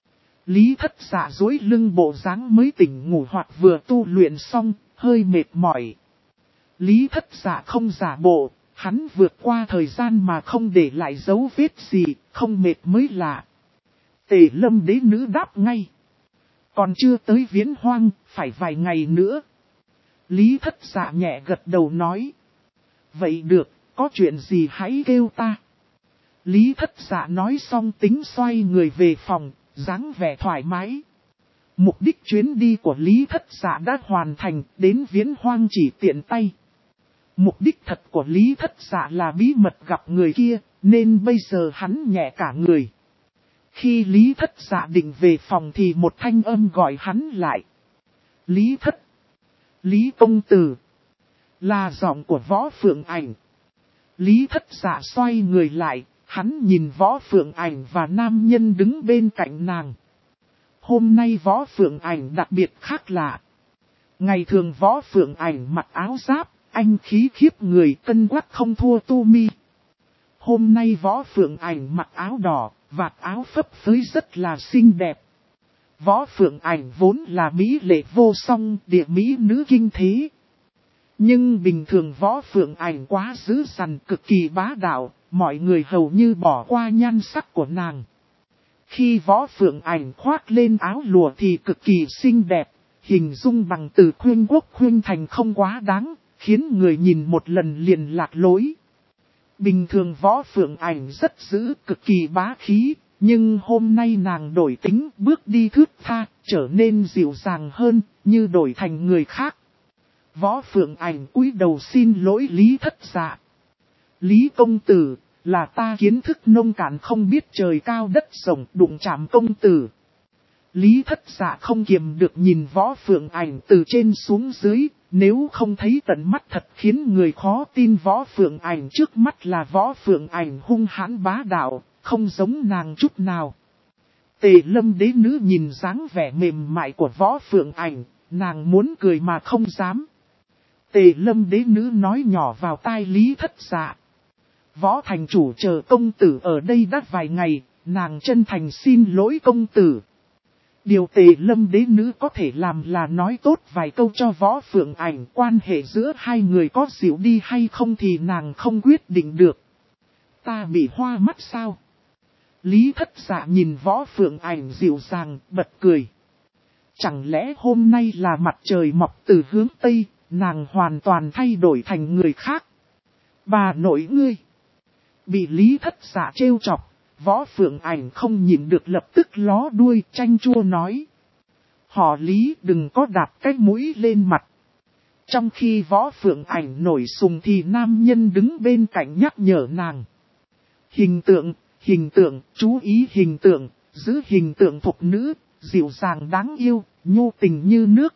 Lý Thất Dạ duỗi lưng bộ dáng mới tỉnh ngủ hoặc vừa tu luyện xong, hơi mệt mỏi. Lý Thất Dạ không giả bộ, hắn vượt qua thời gian mà không để lại dấu vết gì, không mệt mới lạ. Tề Lâm đế nữ đáp ngay. Còn chưa tới Viễn Hoang, phải vài ngày nữa. Lý Thất Dạ nhẹ gật đầu nói. Vậy được, có chuyện gì hãy kêu ta. Lý Thất Dạ nói xong tính xoay người về phòng, dáng vẻ thoải mái. Mục đích chuyến đi của Lý Thất Dạ đã hoàn thành, đến Viễn Hoang chỉ tiện tay. Mục đích thật của Lý Thất Dạ là bí mật gặp người kia, nên bây giờ hắn nhẹ cả người. Khi Lý Thất Dạ định về phòng thì một thanh âm gọi hắn lại. Lý Thất. Lý công tử. Là giọng của Võ Phượng Ảnh. Lý Thất Dạ xoay người lại, hắn nhìn Võ Phượng Ảnh và nam nhân đứng bên cạnh nàng. Hôm nay Võ Phượng Ảnh đặc biệt khác lạ. Ngày thường Võ Phượng Ảnh mặc áo giáp, anh khí khiếp người cân quắc không thua Tu Mi. Hôm nay Võ Phượng Ảnh mặc áo đỏ, vạt áo phấp phới rất là xinh đẹp. Võ Phượng Ảnh vốn là mỹ lệ vô song, địa mỹ nữ kinh thế. Nhưng bình thường Võ Phượng Ảnh quá dữ dằn cực kỳ bá đạo, mọi người hầu như bỏ qua nhan sắc của nàng. Khi Võ Phượng Ảnh khoác lên áo lụa thì cực kỳ xinh đẹp, hình dung bằng từ khuyên quốc khuyên thành không quá đáng, khiến người nhìn một lần liền lạc lối. Bình thường Võ Phượng Ảnh rất dữ, cực kỳ bá khí, nhưng hôm nay nàng đổi tính, bước đi thướt tha, trở nên dịu dàng hơn, như đổi thành người khác. Võ Phượng Ảnh cúi đầu xin lỗi Lý Thất Dạ. Lý công tử, là ta kiến thức nông cạn không biết trời cao đất rộng đụng chạm công tử. Lý Thất Dạ không kiềm được nhìn Võ Phượng Ảnh từ trên xuống dưới, nếu không thấy tận mắt thật khiến người khó tin. Võ Phượng Ảnh trước mắt là Võ Phượng Ảnh hung hãn bá đạo, không giống nàng chút nào. Tề Lâm đế nữ nhìn dáng vẻ mềm mại của Võ Phượng Ảnh, nàng muốn cười mà không dám. Tề Lâm đế nữ nói nhỏ vào tai Lý Thất Dạ. Võ thành chủ chờ công tử ở đây đã vài ngày, nàng chân thành xin lỗi công tử. Điều Tề Lâm đế nữ có thể làm là nói tốt vài câu cho Võ Phượng Ảnh, quan hệ giữa hai người có dịu đi hay không thì nàng không quyết định được. Ta bị hoa mắt sao? Lý Thất Dạ nhìn Võ Phượng Ảnh dịu dàng, bật cười. Chẳng lẽ hôm nay là mặt trời mọc từ hướng Tây, nàng hoàn toàn thay đổi thành người khác? Bà nội ngươi! Bị Lý Thất Dạ trêu chọc, Võ Phượng Ảnh không nhịn được lập tức ló đuôi chanh chua nói. Họ Lý đừng có đạp cái mũi lên mặt. Trong khi Võ Phượng Ảnh nổi sùng thì nam nhân đứng bên cạnh nhắc nhở nàng. Hình tượng, chú ý hình tượng, giữ hình tượng thục nữ, dịu dàng đáng yêu, nhu tình như nước.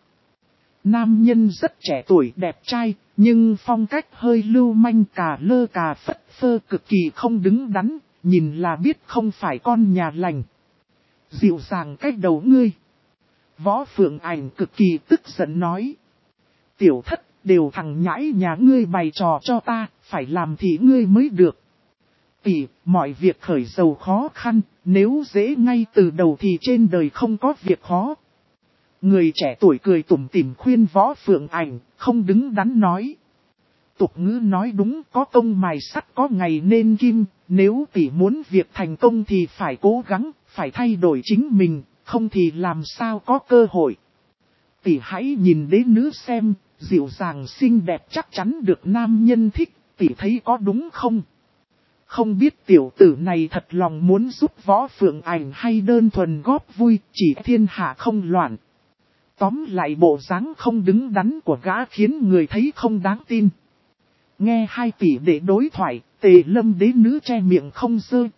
Nam nhân rất trẻ tuổi đẹp trai, nhưng phong cách hơi lưu manh cà lơ cà phất phơ cực kỳ không đứng đắn, nhìn là biết không phải con nhà lành. Dịu dàng cách đầu ngươi. Võ Phượng Ảnh cực kỳ tức giận nói. Tiểu thất, đều thằng nhãi nhà ngươi bày trò cho ta, phải làm thì ngươi mới được. Tỷ, mọi việc khởi dầu khó khăn, nếu dễ ngay từ đầu thì trên đời không có việc khó. Người trẻ tuổi cười tủm tỉm khuyên Võ Phượng Ảnh, không đứng đắn nói. Tục ngữ nói đúng, có công mài sắt có ngày nên kim, nếu tỷ muốn việc thành công thì phải cố gắng, phải thay đổi chính mình, không thì làm sao có cơ hội. Tỷ hãy nhìn đế nữ xem, dịu dàng xinh đẹp chắc chắn được nam nhân thích, tỷ thấy có đúng không? Không biết tiểu tử này thật lòng muốn giúp Võ Phượng Ảnh hay đơn thuần góp vui, chỉ thiên hạ không loạn. Tóm lại bộ dáng không đứng đắn của gã khiến người thấy không đáng tin. Nghe hai tỷ đệ đối thoại, Tề Lâm đế nữ che miệng không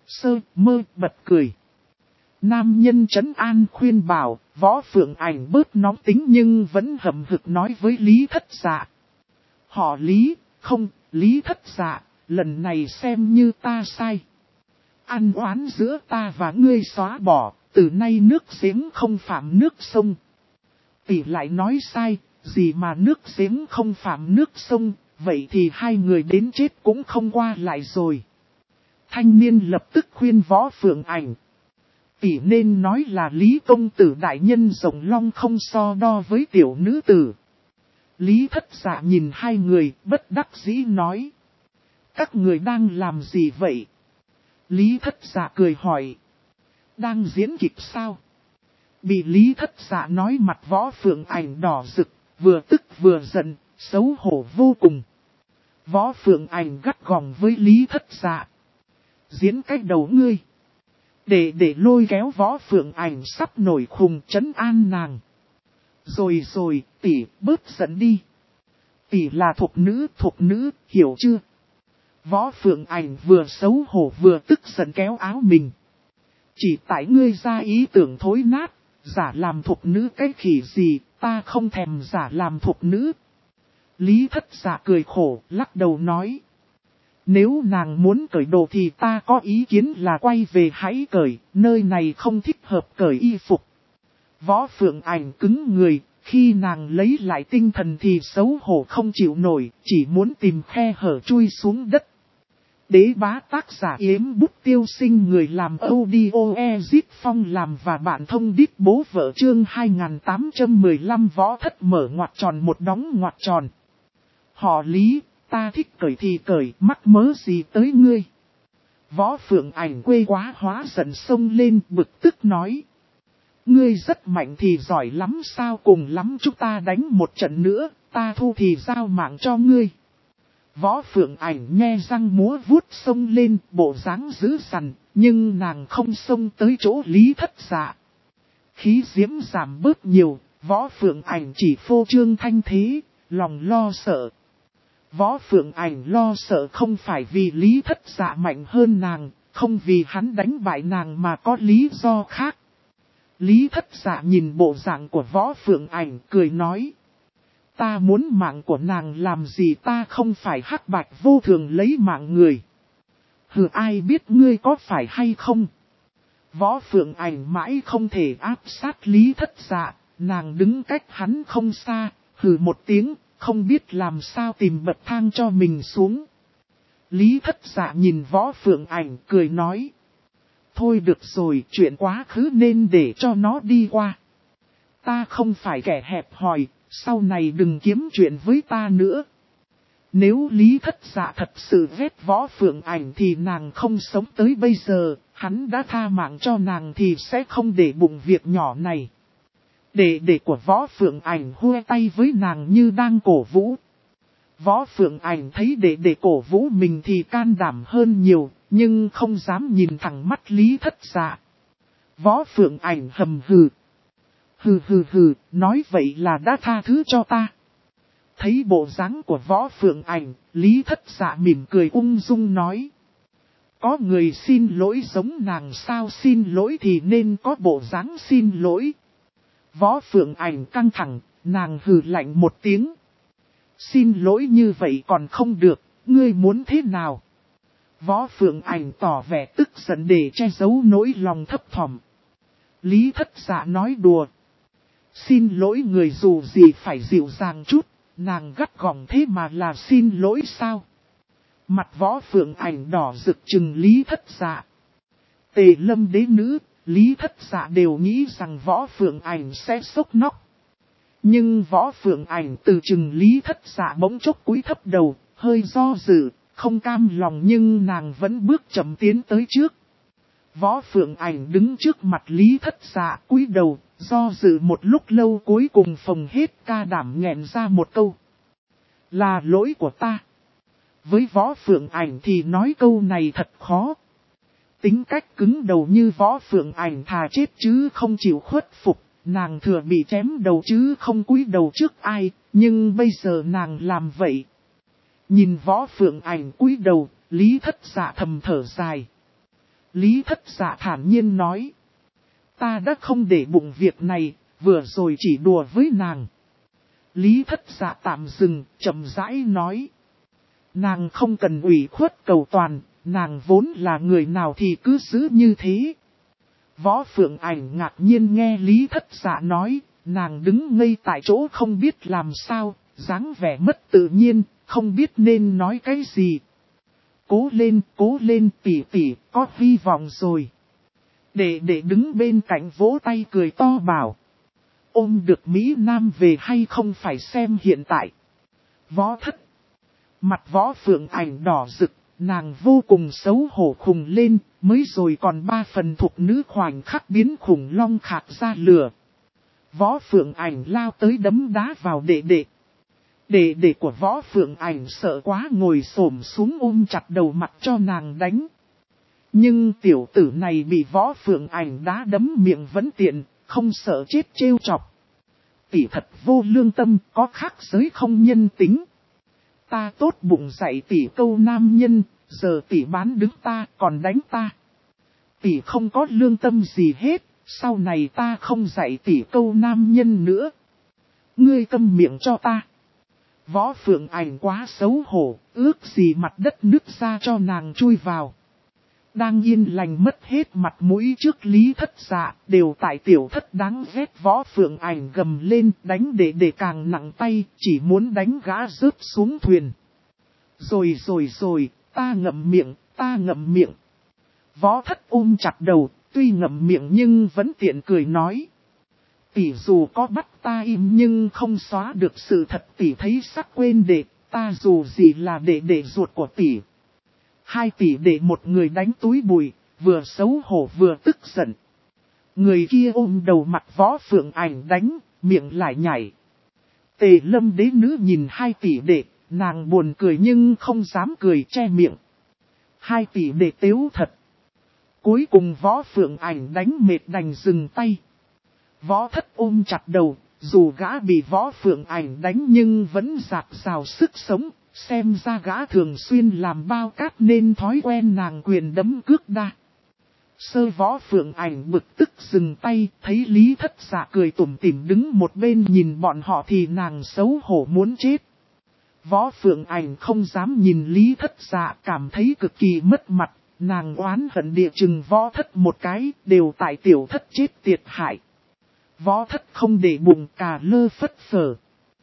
mơ bật cười. Nam nhân trấn an khuyên bảo, Võ Phượng Ảnh bớt nóng tính nhưng vẫn hậm hực nói với Lý Thất Dạ. Họ Lý, không, Lý Thất Dạ, lần này xem như ta sai. Ăn oán giữa ta và ngươi xóa bỏ, từ nay nước giếng không phạm nước sông. Tỷ lại nói sai, gì mà nước giếng không phạm nước sông, vậy thì hai người đến chết cũng không qua lại rồi. Thanh niên lập tức khuyên Võ Phượng Ảnh. Tỷ nên nói là Lý công tử đại nhân rồng long không so đo với tiểu nữ tử. Lý Thất Dạ nhìn hai người bất đắc dĩ nói. Các người đang làm gì vậy? Lý Thất Dạ cười hỏi. Đang diễn kịch sao? Bị Lý Thất Dạ nói mặt Võ Phượng Ảnh đỏ rực, vừa tức vừa giận, xấu hổ vô cùng. Võ Phượng Ảnh gắt gỏng với Lý Thất Dạ. Diễn cách đầu ngươi. Để lôi kéo Võ Phượng Ảnh sắp nổi khùng trấn an nàng. Rồi, tỷ, bớt giận đi. Tỷ là thục nữ, hiểu chưa? Võ Phượng Ảnh vừa xấu hổ vừa tức giận kéo áo mình. Chỉ tại ngươi ra ý tưởng thối nát, giả làm thục nữ cái khỉ gì, ta không thèm giả làm thục nữ. Lý Thất Dạ cười khổ, lắc đầu nói. Nếu nàng muốn cởi đồ thì ta có ý kiến là quay về hãy cởi, nơi này không thích hợp cởi y phục. Võ Phượng Ảnh cứng người, khi nàng lấy lại tinh thần thì xấu hổ không chịu nổi, chỉ muốn tìm khe hở chui xuống đất. Đế bá tác giả Yếm Bút Tiêu Sinh, người làm audio Ezit Phong làm và bạn thông đít bố vợ chương 2815. Võ thất mở ngoặc tròn một đóng ngoặc tròn. Họ Lý, ta thích cởi thì cởi, mắc mớ gì tới ngươi. Võ Phượng Ảnh quê quá hóa giận sông lên bực tức nói. Ngươi rất mạnh thì giỏi lắm sao, cùng lắm chúng ta đánh một trận nữa, ta thu thì giao mạng cho ngươi. Võ Phượng Ảnh nhe răng múa vuốt sông lên, bộ dáng dữ dằn, nhưng nàng không xông tới chỗ Lý Thất Dạ. Khí diễm giảm bớt nhiều, Võ Phượng Ảnh chỉ phô trương thanh thế, lòng lo sợ. Võ Phượng Ảnh lo sợ không phải vì Lý Thất Dạ mạnh hơn nàng, không vì hắn đánh bại nàng mà có lý do khác. Lý Thất Dạ nhìn bộ dạng của Võ Phượng Ảnh cười nói. Ta muốn mạng của nàng làm gì, ta không phải hắc bạch vô thường lấy mạng người. Hừ, ai biết ngươi có phải hay không? Võ Phượng Ảnh mãi không thể áp sát Lý Thất Dạ, nàng đứng cách hắn không xa, hừ một tiếng, không biết làm sao tìm bậc thang cho mình xuống. Lý Thất Dạ nhìn Võ Phượng Ảnh cười nói. Thôi được rồi, chuyện quá khứ nên để cho nó đi qua. Ta không phải kẻ hẹp hòi, sau này đừng kiếm chuyện với ta nữa. Nếu Lý Thất Dạ thật sự ghét Võ Phượng Ảnh thì nàng không sống tới bây giờ, hắn đã tha mạng cho nàng thì sẽ không để bụng việc nhỏ này. Đệ của Võ Phượng Ảnh hue tay với nàng như đang cổ vũ. Võ Phượng Ảnh thấy đệ cổ vũ mình thì can đảm hơn nhiều, nhưng không dám nhìn thẳng mắt Lý Thất Dạ. Võ Phượng Ảnh hầm hừ. Hừ, nói vậy là đã tha thứ cho ta. Thấy bộ dáng của Võ Phượng Ảnh, Lý Thất Dạ mỉm cười ung dung nói. Có người xin lỗi giống nàng sao, xin lỗi thì nên có bộ dáng xin lỗi. Võ Phượng Ảnh căng thẳng, nàng hừ lạnh một tiếng. Xin lỗi như vậy còn không được, ngươi muốn thế nào? Võ Phượng Ảnh tỏ vẻ tức giận để che giấu nỗi lòng thấp thỏm. Lý Thất Dạ nói đùa. Xin lỗi người dù gì phải dịu dàng chút, nàng gắt gỏng thế mà là xin lỗi sao? Mặt Võ Phượng Ảnh đỏ rực trừng Lý Thất Dạ. Tề Lâm đế nữ, Lý Thất Dạ đều nghĩ rằng Võ Phượng Ảnh sẽ sốc nóc. Nhưng Võ Phượng Ảnh từ trừng Lý Thất Dạ bỗng chốc cúi thấp đầu, hơi do dự, không cam lòng nhưng nàng vẫn bước chậm tiến tới trước. Võ Phượng Ảnh đứng trước mặt Lý Thất Dạ cúi đầu, do dự một lúc lâu cuối cùng phồng hết ca đảm nghẹn ra một câu. Là lỗi của ta. Với Võ Phượng Ảnh thì nói câu này thật khó. Tính cách cứng đầu như Võ Phượng Ảnh thà chết chứ không chịu khuất phục, nàng thừa bị chém đầu chứ không cúi đầu trước ai, nhưng bây giờ nàng làm vậy. Nhìn Võ Phượng Ảnh cúi đầu, Lý Thất Dạ thầm thở dài. Lý Thất Dạ thản nhiên nói. Ta đã không để bụng việc này, vừa rồi chỉ đùa với nàng. Lý Thất Dạ tạm dừng, chậm rãi nói. Nàng không cần ủy khuất cầu toàn, nàng vốn là người nào thì cứ giữ như thế. Võ Phượng Ảnh ngạc nhiên nghe Lý Thất Dạ nói, nàng đứng ngây tại chỗ không biết làm sao, dáng vẻ mất tự nhiên, không biết nên nói cái gì. Cố lên tỷ, có hy vọng rồi. Để đứng bên cạnh vỗ tay cười to bảo. Ôm được Mỹ Nam về hay không phải xem hiện tại. Võ thất. Mặt Võ Phượng Ảnh đỏ rực, nàng vô cùng xấu hổ khùng lên, mới rồi còn 3 phần thuộc nữ khoảnh khắc biến khủng long khạc ra lửa. Võ Phượng Ảnh lao tới đấm đá vào đệ. Đệ của Võ Phượng Ảnh sợ quá ngồi xổm xuống ôm chặt đầu mặt cho nàng đánh. Nhưng tiểu tử này bị Võ Phượng Ảnh đá đấm miệng vẫn tiện, không sợ chết trêu chọc. Tỷ thật vô lương tâm, có khác giới không nhân tính. Ta tốt bụng dạy tỷ câu nam nhân, giờ tỷ bán đứng ta còn đánh ta. Tỷ không có lương tâm gì hết, sau này ta không dạy tỷ câu nam nhân nữa. Ngươi câm miệng cho ta. Võ Phượng Ảnh quá xấu hổ, ước gì mặt đất nứt ra cho nàng chui vào. Đang yên lành mất hết mặt mũi trước Lý Thất Dạ, đều tại tiểu thất đáng ghét. Võ Phượng Ảnh gầm lên đánh để càng nặng tay, chỉ muốn đánh gã rớt xuống thuyền. Rồi, ta ngậm miệng. Võ thất ôm chặt đầu, tuy ngậm miệng nhưng vẫn tiện cười nói. Tỷ dù có bắt ta im nhưng không xóa được sự thật, tỷ thấy sắc quên đệ, ta dù gì là đệ ruột của tỷ. 2 tỷ để một người đánh túi bụi, vừa xấu hổ vừa tức giận. Người kia ôm đầu mặt Võ Phượng Ảnh đánh, miệng lại nhảy. Tề Lâm đế nữ nhìn 2 tỷ đệ, nàng buồn cười nhưng không dám cười che miệng. 2 tỷ đệ tếu thật. Cuối cùng Võ Phượng Ảnh đánh mệt đành dừng tay. Võ thất ôm chặt đầu, dù gã bị Võ Phượng Ảnh đánh nhưng vẫn rạc rào sức sống, Xem ra gã thường xuyên làm bao cát nên thói quen nàng quyền đấm cước đa. Sơ Võ Phượng Ảnh bực tức dừng tay, thấy Lý Thất Dạ cười tủm tỉm đứng một bên nhìn bọn họ thì nàng xấu hổ muốn chết. Võ Phượng Ảnh không dám nhìn Lý Thất Dạ, cảm thấy cực kỳ mất mặt, nàng oán hận địa chừng Võ Thất một cái, đều tại tiểu thất chết tiệt hại. Võ Thất không để bụng, cà lơ phất phở.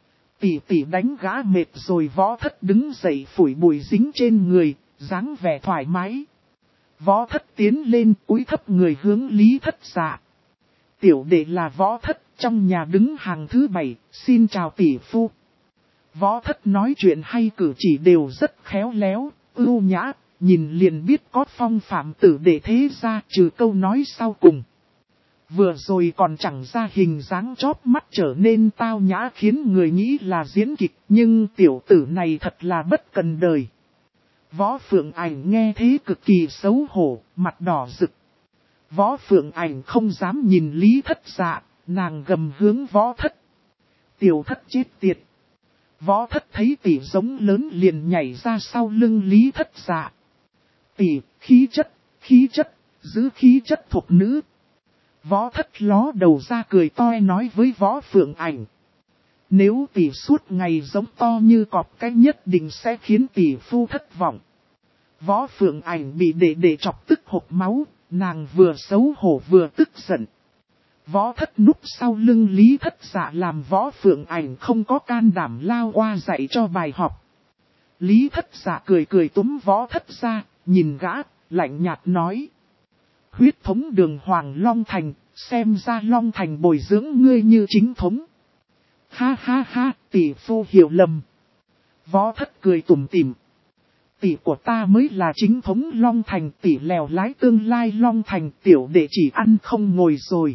Tỷ tỷ đánh gã mệt rồi. Võ Thất đứng dậy phủi bụi dính trên người, dáng vẻ thoải mái. Võ Thất tiến lên cúi thấp người hướng Lý Thất Dạ. Tiểu đệ là Võ Thất, trong nhà đứng hàng thứ 7, xin chào tỷ phu. Võ Thất nói chuyện hay cử chỉ đều rất khéo léo, ưu nhã, nhìn liền biết có phong phạm tử đệ thế gia, trừ câu nói sau cùng. Vừa rồi còn chẳng ra hình dáng chóp mắt trở nên tao nhã khiến người nghĩ là diễn kịch, nhưng tiểu tử này thật là bất cần đời. Võ Phượng Ảnh nghe thế cực kỳ xấu hổ, mặt đỏ rực. Võ Phượng Ảnh không dám nhìn Lý Thất Dạ, nàng gầm hướng Võ Thất. Tiểu Thất chết tiệt. Võ Thất thấy tỷ giống lớn liền nhảy ra sau lưng Lý Thất Dạ. Tỷ, khí chất, giữ khí chất thuộc nữ. Võ Thất ló đầu ra cười toe nói với Võ Phượng Ảnh. Nếu tỷ suốt ngày giống to như cọp cái nhất định sẽ khiến tỷ phu thất vọng. Võ Phượng Ảnh bị đệ chọc tức hộc máu, nàng vừa xấu hổ vừa tức giận. Võ Thất núp sau lưng Lý Thất Dạ làm Võ Phượng Ảnh không có can đảm lao qua dạy cho bài học. Lý Thất Dạ cười túm Võ Thất ra, nhìn gã, lạnh nhạt nói. Huyết thống đường Hoàng Long Thành, xem ra Long Thành bồi dưỡng ngươi như chính thống. Ha ha ha, tỷ phu hiểu lầm. Võ Thất cười tủm tỉm. Tỷ của ta mới là chính thống Long Thành, tỷ lèo lái tương lai Long Thành, tiểu đệ chỉ ăn không ngồi rồi.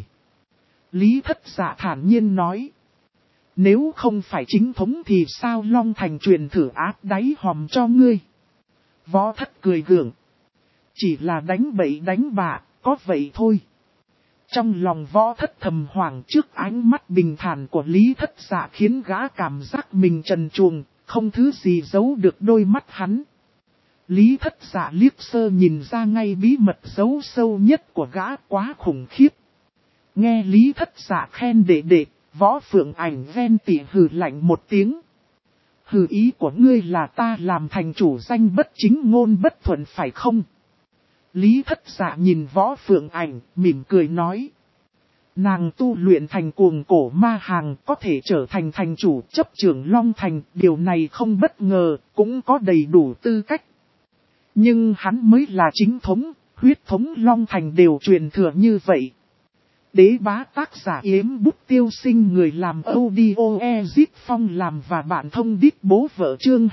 Lý Thất Dạ thản nhiên nói. Nếu không phải chính thống thì sao Long Thành truyền thử áp đáy hòm cho ngươi. Võ Thất cười gượng. Chỉ là đánh bậy đánh bạ, có vậy thôi. Trong lòng Võ Thất thầm hoảng trước ánh mắt bình thản của Lý Thất Dạ khiến gã cảm giác mình trần truồng, không thứ gì giấu được đôi mắt hắn. Lý Thất Dạ liếc sơ nhìn ra ngay bí mật giấu sâu nhất của gã quá khủng khiếp. Nghe Lý Thất Dạ khen đệ, Võ Phượng Ảnh ven tỉ hừ lạnh một tiếng. Hừ, ý của ngươi là ta làm thành chủ danh bất chính ngôn bất thuận phải không? Lý Thất Dạ nhìn Võ Phượng Ảnh, mỉm cười nói. Nàng tu luyện thành cuồng cổ ma hàng có thể trở thành thành chủ chấp trưởng Long Thành, điều này không bất ngờ, cũng có đầy đủ tư cách. Nhưng hắn mới là chính thống, huyết thống Long Thành đều truyền thừa như vậy. Đế bá tác giả Yếm Bút Tiêu Sinh, người làm audio Ezit Phong làm và bạn thông đít bố vợ chương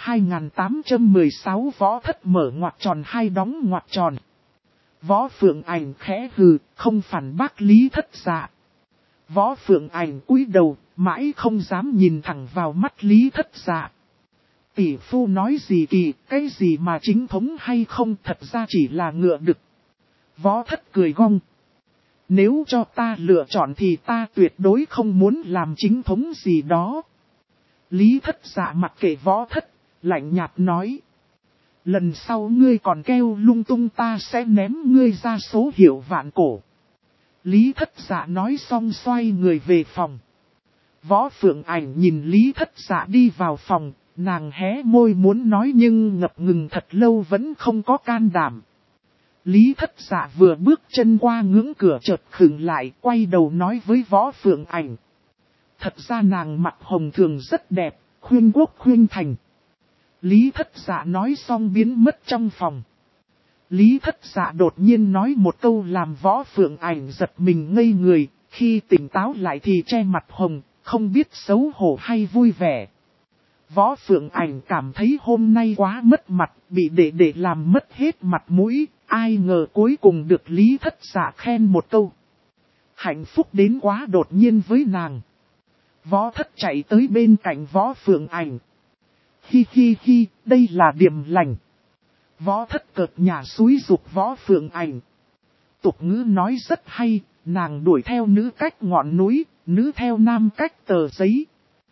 2816. Võ Thất mở ngoặc tròn hai đóng ngoặc tròn. Võ Phượng Ảnh khẽ hừ, không phản bác Lý Thất Dạ. Võ Phượng Ảnh cúi đầu, mãi không dám nhìn thẳng vào mắt Lý Thất Dạ. Tỷ phu nói gì kỳ, cái gì mà chính thống hay không, thật ra chỉ là ngựa đực. Võ Thất cười gong. Nếu cho ta lựa chọn thì ta tuyệt đối không muốn làm chính thống gì đó. Lý Thất Dạ mặc kệ Võ Thất, lạnh nhạt nói. Lần sau ngươi còn kêu lung tung ta sẽ ném ngươi ra số hiệu vạn cổ. Lý Thất Dạ nói xong xoay người về phòng. Võ Phượng Ảnh nhìn Lý Thất Dạ đi vào phòng, nàng hé môi muốn nói nhưng ngập ngừng thật lâu vẫn không có can đảm. Lý Thất Dạ vừa bước chân qua ngưỡng cửa chợt khựng lại, quay đầu nói với Võ Phượng Ảnh. Thật ra nàng mặt hồng thường rất đẹp, khuyên quốc khuyên thành. Lý Thất Dạ nói xong biến mất trong phòng. Lý Thất Dạ đột nhiên nói một câu làm Võ Phượng Ảnh giật mình ngây người, khi tỉnh táo lại thì che mặt hồng, không biết xấu hổ hay vui vẻ. Võ Phượng Ảnh cảm thấy hôm nay quá mất mặt, bị đệ làm mất hết mặt mũi, ai ngờ cuối cùng được Lý Thất Dạ khen một câu. Hạnh phúc đến quá đột nhiên với nàng. Võ Thất chạy tới bên cạnh Võ Phượng Ảnh. Hi hi hi, đây là điểm lành. Võ Thất cợt nhả xúi dục Võ Phượng Ảnh. Tục ngữ nói rất hay, nàng đuổi theo nữ cách ngọn núi, nữ theo nam cách tờ giấy.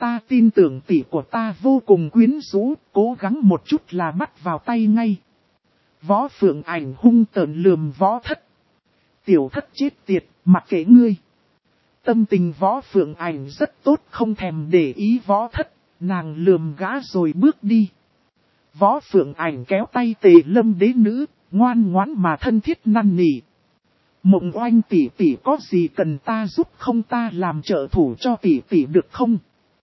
Ta tin tưởng tỷ của ta vô cùng quyến rũ, cố gắng một chút là bắt vào tay ngay. Võ Phượng Ảnh hung tợn lườm Võ Thất. Tiểu Thất chết tiệt, mặc kệ ngươi. Tâm tình Võ Phượng Ảnh rất tốt, không thèm để ý Võ Thất, nàng lườm gã rồi bước đi. Võ Phượng Ảnh kéo tay Tề Lâm đế nữ, ngoan ngoãn mà thân thiết năn nỉ. Mộng Oanh tỷ tỷ có gì cần ta giúp không, ta làm trợ thủ cho tỷ tỷ được không?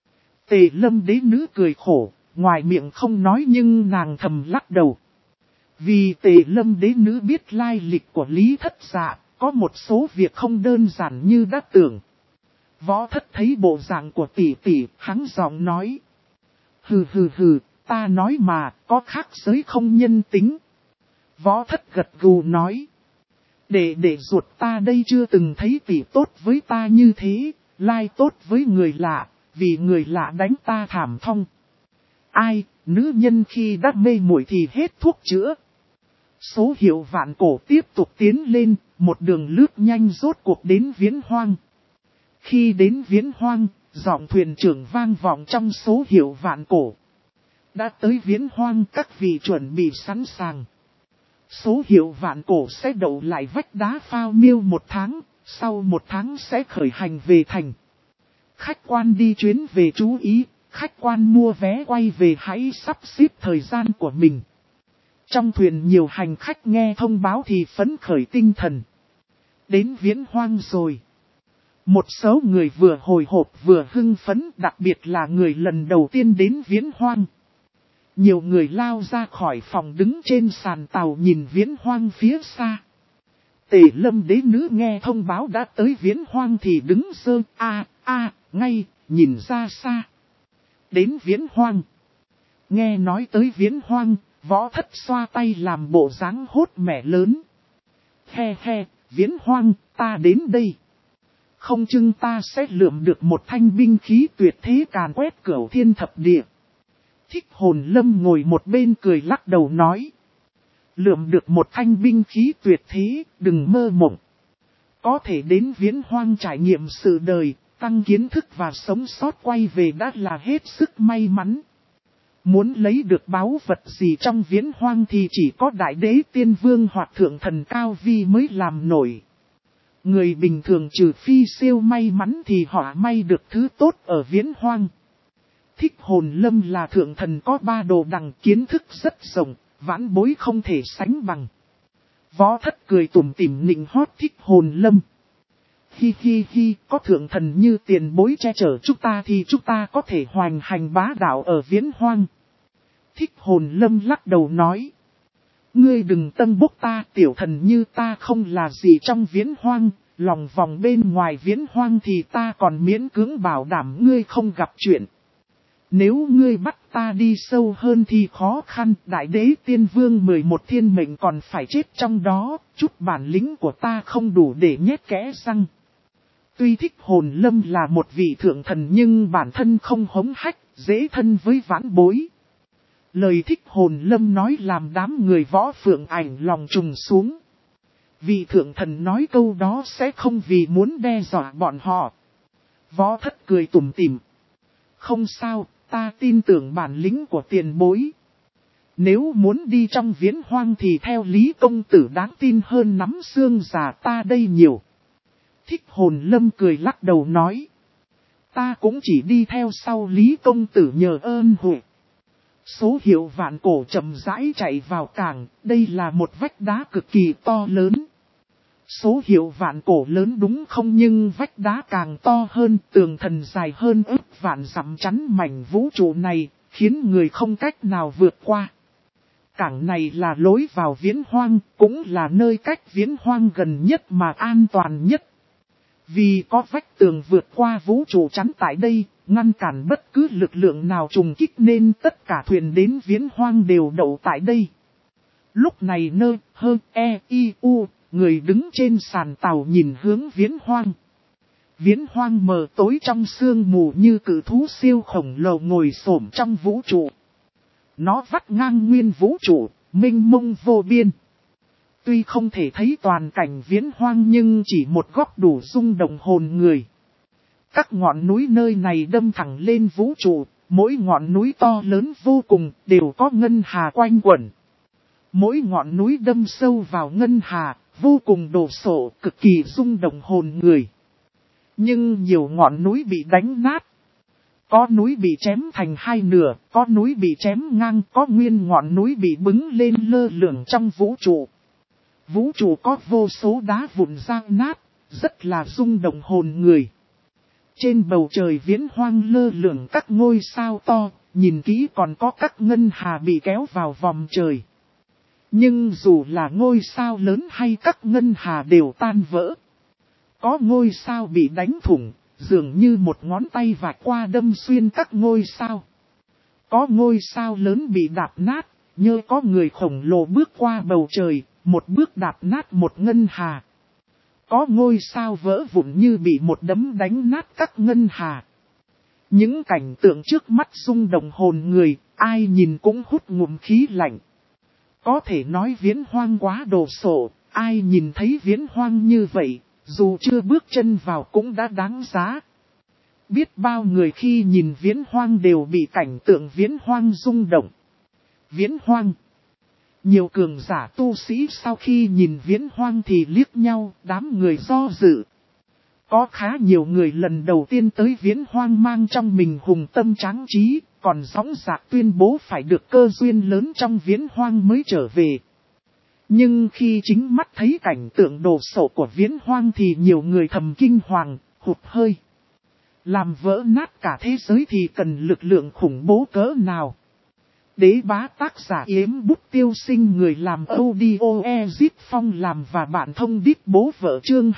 Tề Lâm đế nữ cười khổ, ngoài miệng không nói nhưng nàng thầm lắc đầu. Vì Tề Lâm đế nữ biết lai lịch của Lý Thất Dạ, có một số việc không đơn giản như đã tưởng. Võ Thất thấy bộ dạng của tỷ tỷ, hắng giọng nói. Hừ hừ hừ, ta nói mà, có khác giới không nhân tính. Võ Thất gật gù nói. Để ruột ta đây chưa từng thấy tỷ tốt với ta như thế, lai tốt với người lạ, vì người lạ đánh ta thảm thong. Ai, nữ nhân khi đã mê muội thì hết thuốc chữa. Số hiệu vạn cổ tiếp tục tiến lên, một đường lướt nhanh rốt cuộc đến Viễn Hoang. Khi đến Viễn Hoang, giọng thuyền trưởng vang vọng trong số hiệu vạn cổ. Đã tới Viễn Hoang, các vị chuẩn bị sẵn sàng. Số hiệu vạn cổ sẽ đậu lại vách đá Phao Miêu 1 tháng, sau 1 tháng sẽ khởi hành về thành. Khách quan đi chuyến về chú ý, khách quan mua vé quay về hãy sắp xếp thời gian của mình. Trong thuyền nhiều hành khách nghe thông báo thì phấn khởi tinh thần. Đến Viễn Hoang rồi. Một số người vừa hồi hộp vừa hưng phấn, đặc biệt là người lần đầu tiên đến Viễn Hoang. Nhiều người lao ra khỏi phòng đứng trên sàn tàu nhìn Viễn Hoang phía xa. Tề Lâm đế nữ nghe thông báo đã tới Viễn Hoang thì đứng sơ ngay, nhìn ra xa. Đến Viễn Hoang. Nghe nói tới Viễn Hoang, Võ Thất xoa tay làm bộ dáng hốt mẻ lớn. He, Viễn Hoang, ta đến đây. Không chừng ta sẽ lượm được một thanh binh khí tuyệt thế càn quét cửu thiên thập địa. Thích Hồn Lâm ngồi một bên cười lắc đầu nói. Lượm được một thanh binh khí tuyệt thế, đừng mơ mộng. Có thể đến Viễn Hoang trải nghiệm sự đời, tăng kiến thức và sống sót quay về đã là hết sức may mắn. Muốn lấy được báu vật gì trong Viễn Hoang thì chỉ có Đại Đế Tiên Vương hoặc Thượng Thần Cao Vi mới làm nổi. Người bình thường trừ phi siêu may mắn thì họ may được thứ tốt ở Viễn Hoang. Thích Hồn Lâm là thượng thần có 3 đồ đằng, kiến thức rất rộng, vãn bối không thể sánh bằng. Võ Thất cười tủm tỉm nịnh hót Thích Hồn Lâm. Hi, có thượng thần như tiền bối che chở chúng ta thì chúng ta có thể hoành hành bá đạo ở Viễn Hoang. Thích Hồn Lâm lắc đầu nói. Ngươi đừng tân bốc ta, tiểu thần như ta không là gì trong Viễn Hoang, lòng vòng bên ngoài Viễn Hoang thì ta còn miễn cưỡng bảo đảm ngươi không gặp chuyện. Nếu ngươi bắt ta đi sâu hơn thì khó khăn, Đại Đế Tiên Vương 11 thiên mệnh còn phải chết trong đó, chút bản lĩnh của ta không đủ để nhét kẽ răng. Tuy Thích Hồn Lâm là một vị thượng thần nhưng bản thân không hống hách, dễ thân với vãn bối. Lời Thích Hồn Lâm nói làm đám người Võ Phượng Ảnh lòng trùng xuống. Vị thượng thần nói câu đó sẽ không vì muốn đe dọa bọn họ. Võ Thất cười tủm tỉm. Không sao, ta tin tưởng bản lĩnh của tiền bối. Nếu muốn đi trong Viễn Hoang thì theo Lý công tử đáng tin hơn nắm xương già ta đây nhiều. Thích Hồn Lâm cười lắc đầu nói. Ta cũng chỉ đi theo sau Lý công tử nhờ ơn huệ. Số hiệu vạn cổ chậm rãi chạy vào cảng, đây là một vách đá cực kỳ to lớn. Số hiệu vạn cổ lớn đúng không, nhưng vách đá càng to hơn, tường thần dài hơn ức vạn dặm chắn mảnh vũ trụ này, khiến người không cách nào vượt qua. Cảng này là lối vào Viễn Hoang, cũng là nơi cách Viễn Hoang gần nhất mà an toàn nhất. Vì có vách tường vượt qua vũ trụ chắn tại đây, ngăn cản bất cứ lực lượng nào trùng kích nên tất cả thuyền đến Viễn Hoang đều đậu tại đây. Lúc này người đứng trên sàn tàu nhìn hướng Viễn Hoang. Viễn Hoang mờ tối trong sương mù như cự thú siêu khổng lồ ngồi xổm trong vũ trụ. Nó vắt ngang nguyên vũ trụ, mênh mông vô biên. Tuy không thể thấy toàn cảnh Viễn Hoang nhưng chỉ một góc đủ rung động hồn người. Các ngọn núi nơi này đâm thẳng lên vũ trụ, mỗi ngọn núi to lớn vô cùng, đều có ngân hà quanh quẩn. Mỗi ngọn núi đâm sâu vào ngân hà, vô cùng đồ sộ, cực kỳ rung động hồn người. Nhưng nhiều ngọn núi bị đánh nát. Có núi bị chém thành hai nửa, có núi bị chém ngang, có nguyên ngọn núi bị bứng lên lơ lửng trong vũ trụ. Vũ trụ có vô số đá vụn rang nát, rất là rung động hồn người. Trên bầu trời viễn hoang lơ lửng các ngôi sao to, nhìn kỹ còn có các ngân hà bị kéo vào vòng trời. Nhưng dù là ngôi sao lớn hay các ngân hà đều tan vỡ. Có ngôi sao bị đánh thủng, dường như một ngón tay vạch qua đâm xuyên các ngôi sao. Có ngôi sao lớn bị đạp nát, như có người khổng lồ bước qua bầu trời, một bước đạp nát một ngân hà. Có ngôi sao vỡ vụn như bị một đấm đánh nát các ngân hà. Những cảnh tượng trước mắt rung động hồn người, ai nhìn cũng hút ngụm khí lạnh. Có thể nói viễn hoang quá đồ sộ, ai nhìn thấy viễn hoang như vậy, dù chưa bước chân vào cũng đã đáng giá. Biết bao người khi nhìn viễn hoang đều bị cảnh tượng viễn hoang rung động. Viễn hoang. Nhiều cường giả tu sĩ sau khi nhìn viễn hoang thì liếc nhau, đám người do dự. Có khá nhiều người lần đầu tiên tới viễn hoang mang trong mình hùng tâm tráng trí, còn dõng dạc tuyên bố phải được cơ duyên lớn trong viễn hoang mới trở về. Nhưng khi chính mắt thấy cảnh tượng đồ sộ của viễn hoang thì nhiều người thầm kinh hoàng, hụt hơi. Làm vỡ nát cả thế giới thì cần lực lượng khủng bố cỡ nào. Đế bá tác giả Yếm Bút Tiêu Sinh, người làm audio Ezip Phong làm và bạn thông đít bố vợ chương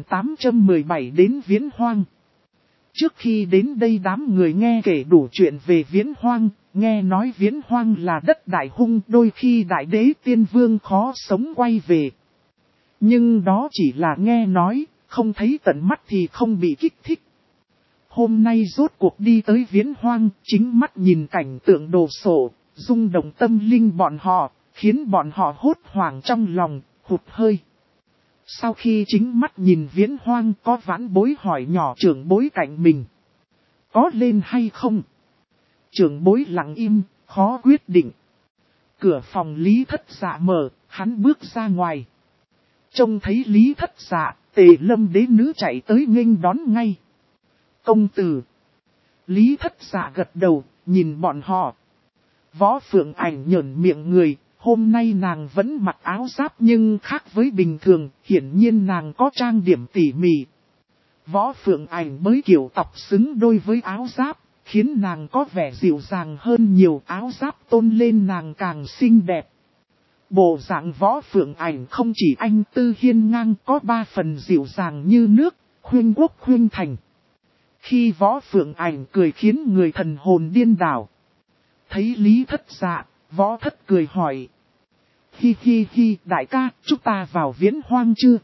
2817 đến viễn hoang. Trước khi đến đây đám người nghe kể đủ chuyện về viễn hoang, nghe nói viễn hoang là đất đại hung, đôi khi đại đế tiên vương khó sống quay về. Nhưng đó chỉ là nghe nói, không thấy tận mắt thì không bị kích thích. Hôm nay rốt cuộc đi tới viễn hoang, chính mắt nhìn cảnh tượng đồ sộ, rung động tâm linh bọn họ, khiến bọn họ hốt hoảng trong lòng, hụt hơi. Sau khi chính mắt nhìn viễn hoang, có vãn bối hỏi nhỏ trưởng bối cạnh mình. Có lên hay không? Trưởng bối lặng im, khó quyết định. Cửa phòng Lý Thất Dạ mở, hắn bước ra ngoài. Trông thấy Lý Thất Dạ, Tề Lâm đế nữ chạy tới nghênh đón ngay. Công tử. Lý Thất Dạ gật đầu, nhìn bọn họ. Võ Phượng Ảnh nhởn miệng người, hôm nay nàng vẫn mặc áo giáp nhưng khác với bình thường, hiển nhiên nàng có trang điểm tỉ mỉ. Võ Phượng Ảnh mới kiểu tóc xứng đôi với áo giáp, khiến nàng có vẻ dịu dàng hơn nhiều, áo giáp tôn lên nàng càng xinh đẹp. Bộ dạng Võ Phượng Ảnh không chỉ anh tư hiên ngang, có 3 phần dịu dàng như nước, khuyên quốc khuyên thành. Khi Võ Phượng Ảnh cười khiến người thần hồn điên đảo. Thấy Lý Thất Dạ, Võ Thất cười hỏi. Hi hi hi, đại ca, chúng ta vào viễn hoang chưa?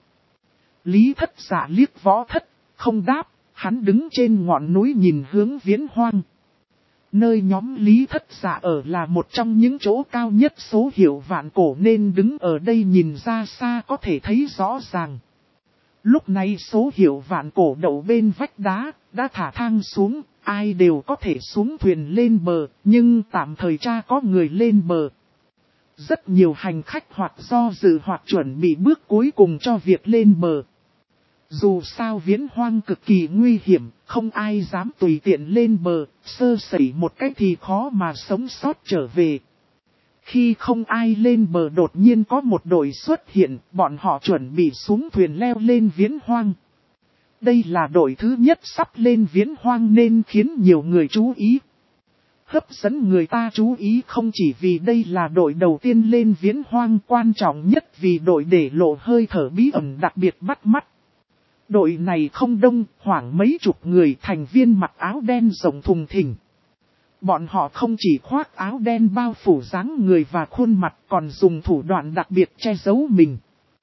Lý Thất Dạ liếc Võ Thất, không đáp, hắn đứng trên ngọn núi nhìn hướng viễn hoang. Nơi nhóm Lý Thất Dạ ở là một trong những chỗ cao nhất số hiệu vạn cổ nên đứng ở đây nhìn ra xa có thể thấy rõ ràng. Lúc này số hiệu vạn cổ đậu bên vách đá, đã thả thang xuống, ai đều có thể xuống thuyền lên bờ, nhưng tạm thời cha có người lên bờ. Rất nhiều hành khách hoặc do dự hoặc chuẩn bị bước cuối cùng cho việc lên bờ. Dù sao viễn hoang cực kỳ nguy hiểm, không ai dám tùy tiện lên bờ, sơ sẩy một cách thì khó mà sống sót trở về. Khi không ai lên bờ đột nhiên có một đội xuất hiện, bọn họ chuẩn bị xuống thuyền leo lên viễn hoang. Đây là đội thứ nhất sắp lên viễn hoang nên khiến nhiều người chú ý. Hấp dẫn người ta chú ý không chỉ vì đây là đội đầu tiên lên viễn hoang, quan trọng nhất vì đội để lộ hơi thở bí ẩn đặc biệt bắt mắt. Đội này không đông, khoảng mấy chục người, thành viên mặc áo đen rộng thùng thình. Bọn họ không chỉ khoác áo đen bao phủ dáng người và khuôn mặt, còn dùng thủ đoạn đặc biệt che giấu mình.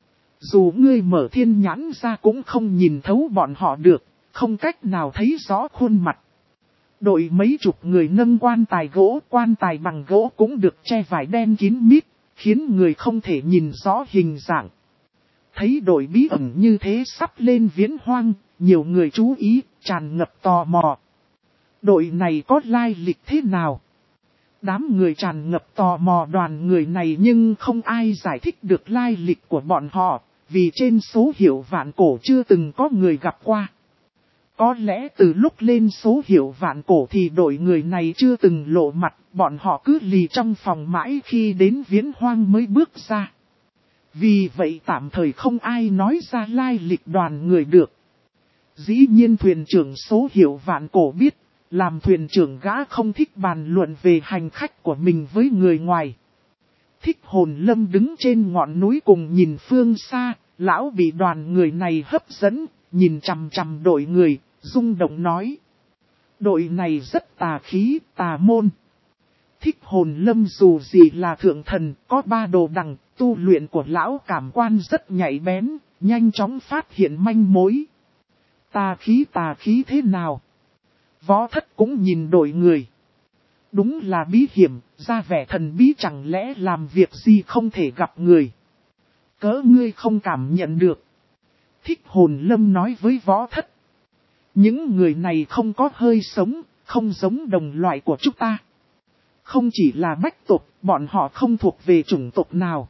Dù ngươi mở thiên nhãn ra cũng không nhìn thấu bọn họ được, không cách nào thấy rõ khuôn mặt. Đội mấy chục người nâng quan tài bằng gỗ cũng được che vải đen kín mít, khiến người không thể nhìn rõ hình dạng. Thấy đội bí ẩn như thế sắp lên viễn hoang, nhiều người chú ý, tràn ngập tò mò. Đội này có lai lịch thế nào? Đám người tràn ngập tò mò đoàn người này nhưng không ai giải thích được lai lịch của bọn họ, vì trên số hiệu vạn cổ chưa từng có người gặp qua. Có lẽ từ lúc lên số hiệu vạn cổ thì đội người này chưa từng lộ mặt, bọn họ cứ lì trong phòng mãi khi đến Viễn Hoang mới bước ra. Vì vậy tạm thời không ai nói ra lai lịch đoàn người được. Dĩ nhiên thuyền trưởng số hiệu vạn cổ biết, làm thuyền trưởng gã không thích bàn luận về hành khách của mình với người ngoài. Thích Hồn Lâm đứng trên ngọn núi cùng nhìn phương xa, lão bị đoàn người này hấp dẫn, nhìn chằm chằm đội người, rung động nói. Đội này rất tà khí, tà môn. Thích Hồn Lâm dù gì là thượng thần, có 3 đồ đằng, tu luyện của lão cảm quan rất nhạy bén, nhanh chóng phát hiện manh mối. Tà khí thế nào? Võ Thất cũng nhìn đội người. Đúng là bí hiểm, ra vẻ thần bí chẳng lẽ làm việc gì không thể gặp người. Cỡ ngươi không cảm nhận được. Thích Hồn Lâm nói với Võ Thất. Những người này không có hơi sống, không giống đồng loại của chúng ta. Không chỉ là bách tộc, bọn họ không thuộc về chủng tộc nào.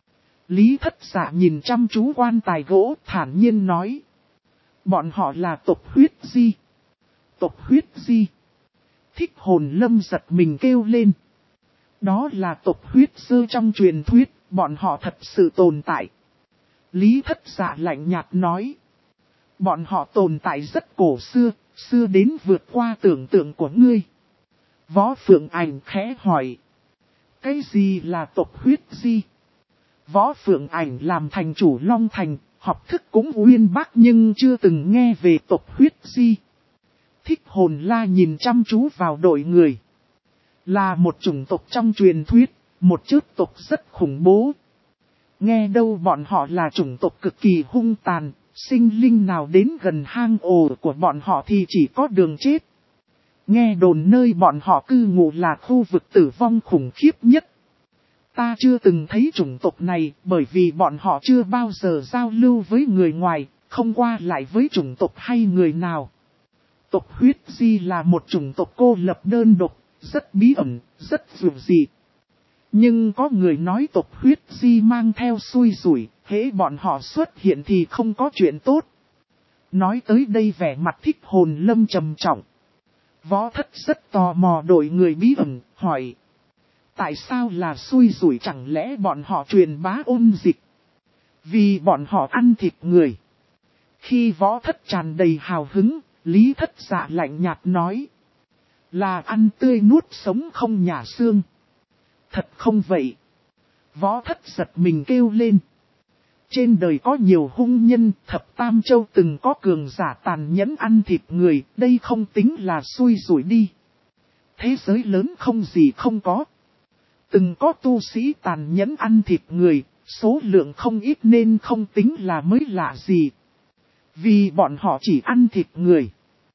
Lý Thất Dạ nhìn chăm chú quan tài gỗ, thản nhiên nói. Bọn họ là tộc huyết di. Tộc huyết di. Thích Hồn Lâm giật mình kêu lên. Đó là tộc huyết sơ trong truyền thuyết, bọn họ thật sự tồn tại. Lý Thất Dạ lạnh nhạt nói. Bọn họ tồn tại rất cổ xưa, xưa đến vượt qua tưởng tượng của ngươi. Võ Phượng Ảnh khẽ hỏi. Cái gì là tộc huyết di? Võ Phượng Ảnh làm thành chủ Long Thành, học thức cũng uyên bác nhưng chưa từng nghe về tộc huyết di. Thích Hồn La nhìn chăm chú vào đội người. Là một chủng tộc trong truyền thuyết, một chớp tộc rất khủng bố. Nghe đâu bọn họ là chủng tộc cực kỳ hung tàn, sinh linh nào đến gần hang ổ của bọn họ thì chỉ có đường chết. Nghe đồn nơi bọn họ cư ngụ là khu vực tử vong khủng khiếp nhất. Ta chưa từng thấy chủng tộc này bởi vì bọn họ chưa bao giờ giao lưu với người ngoài, không qua lại với chủng tộc hay người nào. Tộc huyết di là một chủng tộc cô lập đơn độc, rất bí ẩn, rất dữ dị. Nhưng có người nói tộc huyết di mang theo xui rủi, hễ bọn họ xuất hiện thì không có chuyện tốt. Nói tới đây vẻ mặt Thích Hồn Lâm trầm trọng. Võ Thất rất tò mò đội người bí ẩn, hỏi. Tại sao là xui rủi, chẳng lẽ bọn họ truyền bá ôn dịch? Vì bọn họ ăn thịt người. Khi Võ Thất tràn đầy hào hứng, Lý Thất Dạ lạnh nhạt nói. Là ăn tươi nuốt sống không nhả xương. Thật không vậy. Võ Thất giật mình kêu lên. Trên đời có nhiều hung nhân, Thập Tam Châu từng có cường giả tàn nhẫn ăn thịt người, đây không tính là xui rủi đi. Thế giới lớn không gì không có. Từng có tu sĩ tàn nhẫn ăn thịt người, số lượng không ít nên không tính là mới lạ gì. Vì bọn họ chỉ ăn thịt người.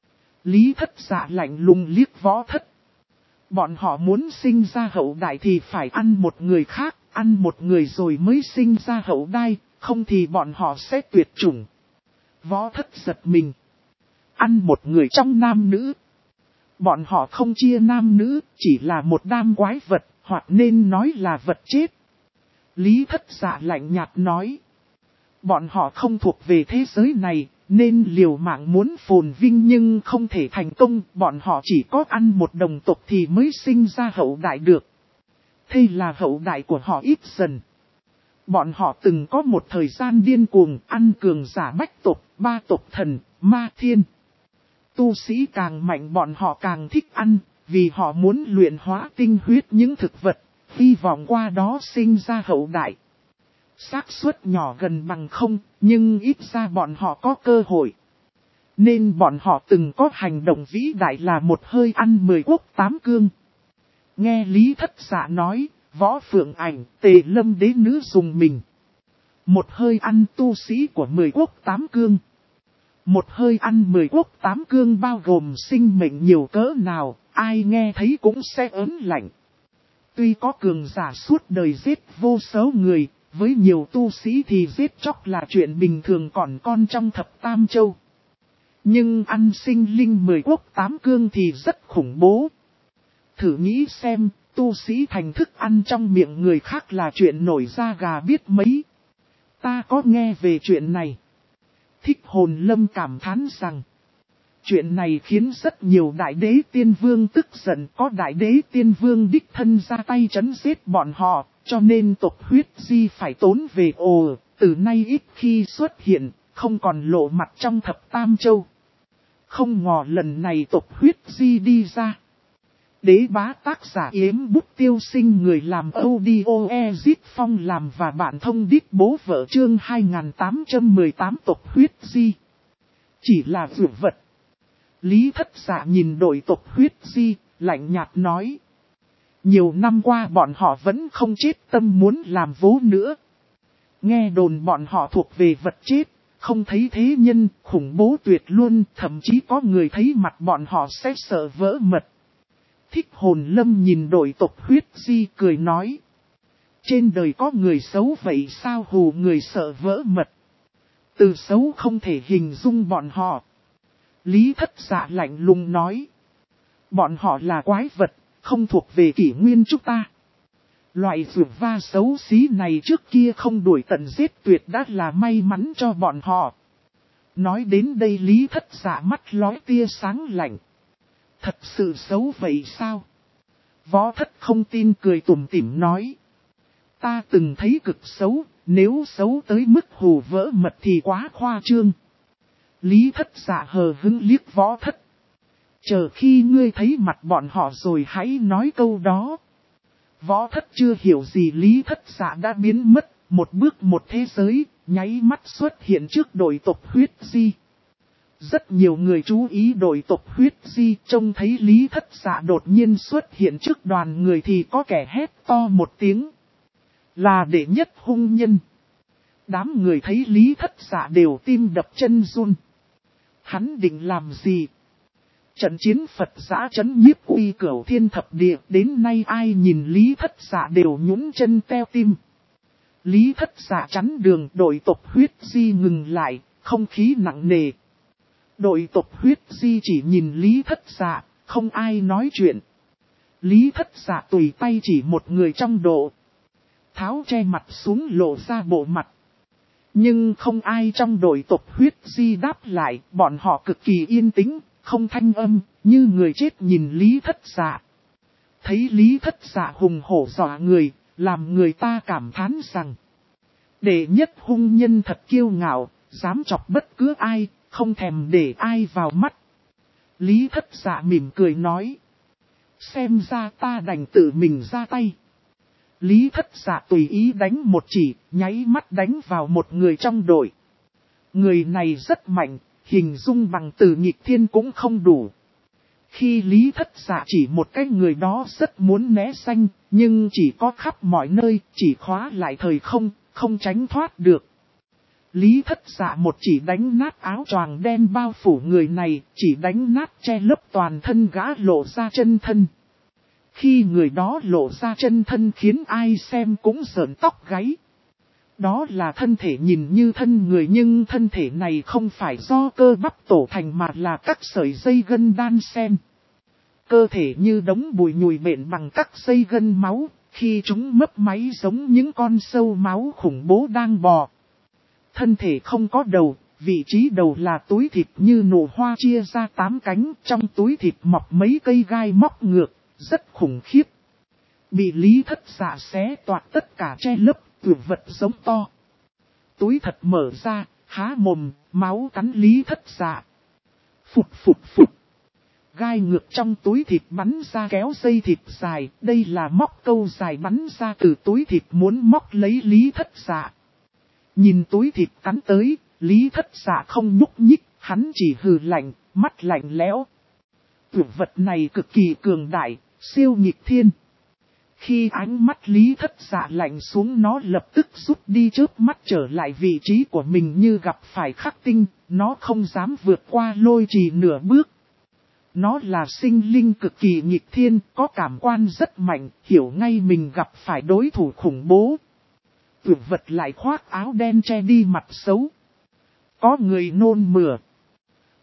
Lý Thất Dạ lạnh lùng liếc Võ Thất. Bọn họ muốn sinh ra hậu đại thì phải ăn một người khác, ăn một người rồi mới sinh ra hậu đại, không thì bọn họ sẽ tuyệt chủng. Võ Thất giật mình. Ăn một người trong nam nữ. Bọn họ không chia nam nữ, chỉ là một đám quái vật, hoặc nên nói là vật chết. Lý Thất Dạ lạnh nhạt nói. Bọn họ không thuộc về thế giới này, nên liều mạng muốn phồn vinh nhưng không thể thành công. Bọn họ chỉ có ăn một đồng tộc thì mới sinh ra hậu đại được. Thế là hậu đại của họ ít dần. Bọn họ từng có một thời gian điên cuồng ăn cường giả bách tộc, 3 tộc thần, ma thiên. Tu sĩ càng mạnh bọn họ càng thích ăn, vì họ muốn luyện hóa tinh huyết những thực vật, hy vọng qua đó sinh ra hậu đại. Xác suất nhỏ gần bằng không, nhưng ít ra bọn họ có cơ hội. Nên bọn họ từng có hành động vĩ đại là một hơi ăn 10 quốc 8 cương. Nghe Lý Thất Dạ nói, Võ Phượng Ảnh, Tề Lâm đế nữ dùng mình. Một hơi ăn tu sĩ của 10 quốc 8 cương. Một hơi ăn 10 quốc 8 cương bao gồm sinh mệnh nhiều cỡ nào, ai nghe thấy cũng sẽ ớn lạnh. Tuy có cường giả suốt đời giết vô số người, với nhiều tu sĩ thì giết chóc là chuyện bình thường còn con trong Thập Tam Châu. Nhưng ăn sinh linh 10 quốc 8 cương thì rất khủng bố. Thử nghĩ xem, tu sĩ thành thức ăn trong miệng người khác là chuyện nổi da gà biết mấy. Ta có nghe về chuyện này. Thích Hồn Lâm cảm thán rằng, chuyện này khiến rất nhiều đại đế tiên vương tức giận, có đại đế tiên vương đích thân ra tay trấn giết bọn họ, cho nên tộc huyết di phải tốn về từ nay ít khi xuất hiện, không còn lộ mặt trong thập tam châu. Không ngờ lần này tộc huyết di đi ra. Đế bá tác giả Yếm Bút Tiêu Sinh, người làm audio Ezit Phong làm và bạn thông đít bố vợ chương 2818 tộc huyết di. Chỉ là vượt vật. Lý Thất Dạ nhìn đội tộc huyết di, lạnh nhạt nói. Nhiều năm qua bọn họ vẫn không chết tâm muốn làm vố nữa. Nghe đồn bọn họ thuộc về vật chết, không thấy thế nhân, khủng bố tuyệt luôn, thậm chí có người thấy mặt bọn họ sẽ sợ vỡ mật. Thích Hồn Lâm nhìn đội tộc huyết di cười nói. Trên đời có người xấu vậy sao hù người sợ vỡ mật. Từ xấu không thể hình dung bọn họ. Lý Thất Dạ lạnh lùng nói. Bọn họ là quái vật, không thuộc về kỷ nguyên chúng ta. Loại rượu va xấu xí này trước kia không đuổi tận giết tuyệt đã là may mắn cho bọn họ. Nói đến đây Lý Thất Dạ mắt lóe tia sáng lạnh. Thật sự xấu vậy sao? Võ Thất không tin cười tủm tỉm nói. Ta từng thấy cực xấu, nếu xấu tới mức hù vỡ mật thì quá khoa trương. Lý Thất Dạ hờ hững liếc Võ Thất. Chờ khi ngươi thấy mặt bọn họ rồi hãy nói câu đó. Võ Thất chưa hiểu gì Lý Thất Dạ đã biến mất, một bước một thế giới, nháy mắt xuất hiện trước đội tộc huyết di. Rất nhiều người chú ý đội tộc huyết di, trông thấy Lý Thất Dạ đột nhiên xuất hiện trước đoàn người thì có kẻ hét to một tiếng. Là đệ nhất hung nhân. Đám người thấy Lý Thất Dạ đều tim đập chân run. Hắn định làm gì? Trận chiến Phật giã chấn nhiếp uy cửu thiên thập địa, đến nay ai nhìn Lý Thất Dạ đều nhún chân teo tim. Lý Thất Dạ chắn đường, đội tộc huyết di ngừng lại, không khí nặng nề. Đội tộc huyết di chỉ nhìn Lý Thất Dạ, không ai nói chuyện. Lý Thất Dạ tùy tay chỉ một người trong độ. Tháo che mặt xuống lộ ra bộ mặt. Nhưng không ai trong đội tộc huyết di đáp lại, bọn họ cực kỳ yên tĩnh, không thanh âm, như người chết nhìn Lý Thất Dạ. Thấy Lý Thất Dạ hùng hổ dọa người, làm người ta cảm thán rằng. Đệ nhất hung nhân thật kiêu ngạo, dám chọc bất cứ ai, không thèm để ai vào mắt. Lý Thất Dạ mỉm cười nói. Xem ra ta đành tự mình ra tay. Lý Thất Dạ tùy ý đánh một chỉ, nháy mắt đánh vào một người trong đội. Người này rất mạnh, hình dung bằng từ nghịch thiên cũng không đủ. Khi Lý Thất Dạ chỉ một cái người đó rất muốn né xanh, nhưng chỉ có khắp mọi nơi, chỉ khóa lại thời không, không tránh thoát được. Lý Thất Dạ một chỉ đánh nát áo choàng đen bao phủ người này, chỉ đánh nát che lấp toàn thân gã lộ ra chân thân. Khi người đó lộ ra chân thân khiến ai xem cũng sởn tóc gáy. Đó là thân thể nhìn như thân người nhưng thân thể này không phải do cơ bắp tổ thành mà là các sợi dây gân đan xen. Cơ thể như đống bụi nhùi bện bằng các dây gân máu, khi chúng mấp máy giống những con sâu máu khủng bố đang bò. Thân thể không có đầu, vị trí đầu là túi thịt như nụ hoa chia ra 8 cánh, trong túi thịt mọc mấy cây gai móc ngược, rất khủng khiếp. Bị Lý Thất Dạ xé toạc tất cả che lấp, tuyệt vật giống to. Túi thật mở ra, há mồm, máu cắn Lý Thất Dạ. Phụt phụt phụt. Gai ngược trong túi thịt bắn ra kéo dây thịt dài, đây là móc câu dài bắn ra từ túi thịt muốn móc lấy Lý Thất Dạ. Nhìn túi thịt cắn tới, Lý Thất Dạ không nhúc nhích, hắn chỉ hừ lạnh, mắt lạnh lẽo. Tuyệt vật này cực kỳ cường đại, siêu nghịch thiên. Khi ánh mắt Lý Thất Dạ lạnh xuống nó lập tức rút đi chớp mắt trở lại vị trí của mình như gặp phải khắc tinh, nó không dám vượt qua lôi trì nửa bước. Nó là sinh linh cực kỳ nghịch thiên, có cảm quan rất mạnh, hiểu ngay mình gặp phải đối thủ khủng bố. Tuyệt vật lại khoác áo đen che đi mặt xấu. Có người nôn mửa.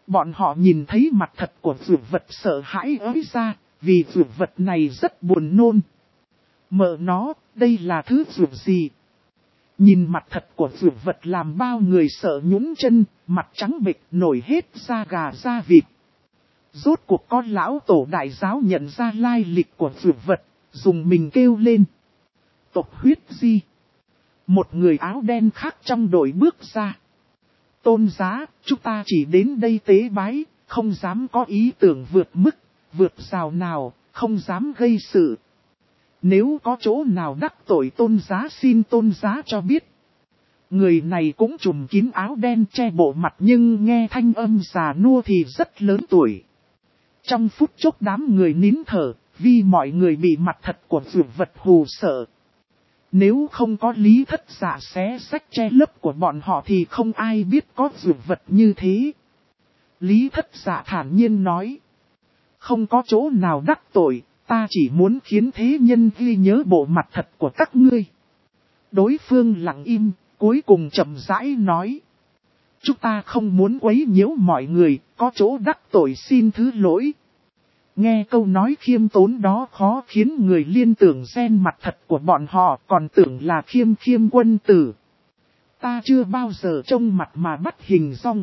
Bọn họ nhìn thấy mặt thật của dược vật sợ hãi ới ra, vì dược vật này rất buồn nôn. Mợ nó, đây là thứ dược gì? Nhìn mặt thật của dược vật làm bao người sợ nhũn chân, mặt trắng bệch nổi hết da gà da vịt. Rốt cuộc con lão tổ đại giáo nhận ra lai lịch của dược vật, dùng mình kêu lên. Tộc huyết di. Một người áo đen khác trong đội bước ra. Tôn giá, chúng ta chỉ đến đây tế bái, không dám có ý tưởng vượt mức, vượt rào nào, không dám gây sự. Nếu có chỗ nào đắc tội tôn giá xin tôn giá cho biết. Người này cũng trùm kín áo đen che bộ mặt nhưng nghe thanh âm già nua thì rất lớn tuổi. Trong phút chốc đám người nín thở, vì mọi người bị mặt thật của dược vật hù sợ. Nếu không có lý thất giả xé sách che lấp của bọn họ thì không ai biết có dược vật như thế. Lý thất giả thản nhiên nói. Không có chỗ nào đắc tội, ta chỉ muốn khiến thế nhân ghi nhớ bộ mặt thật của các ngươi. Đối phương lặng im, cuối cùng chậm rãi nói. Chúng ta không muốn quấy nhiễu mọi người, có chỗ đắc tội xin thứ lỗi. Nghe câu nói khiêm tốn đó khó khiến người liên tưởng xen mặt thật của bọn họ, còn tưởng là khiêm quân tử. Ta chưa bao giờ trông mặt mà bắt hình dong.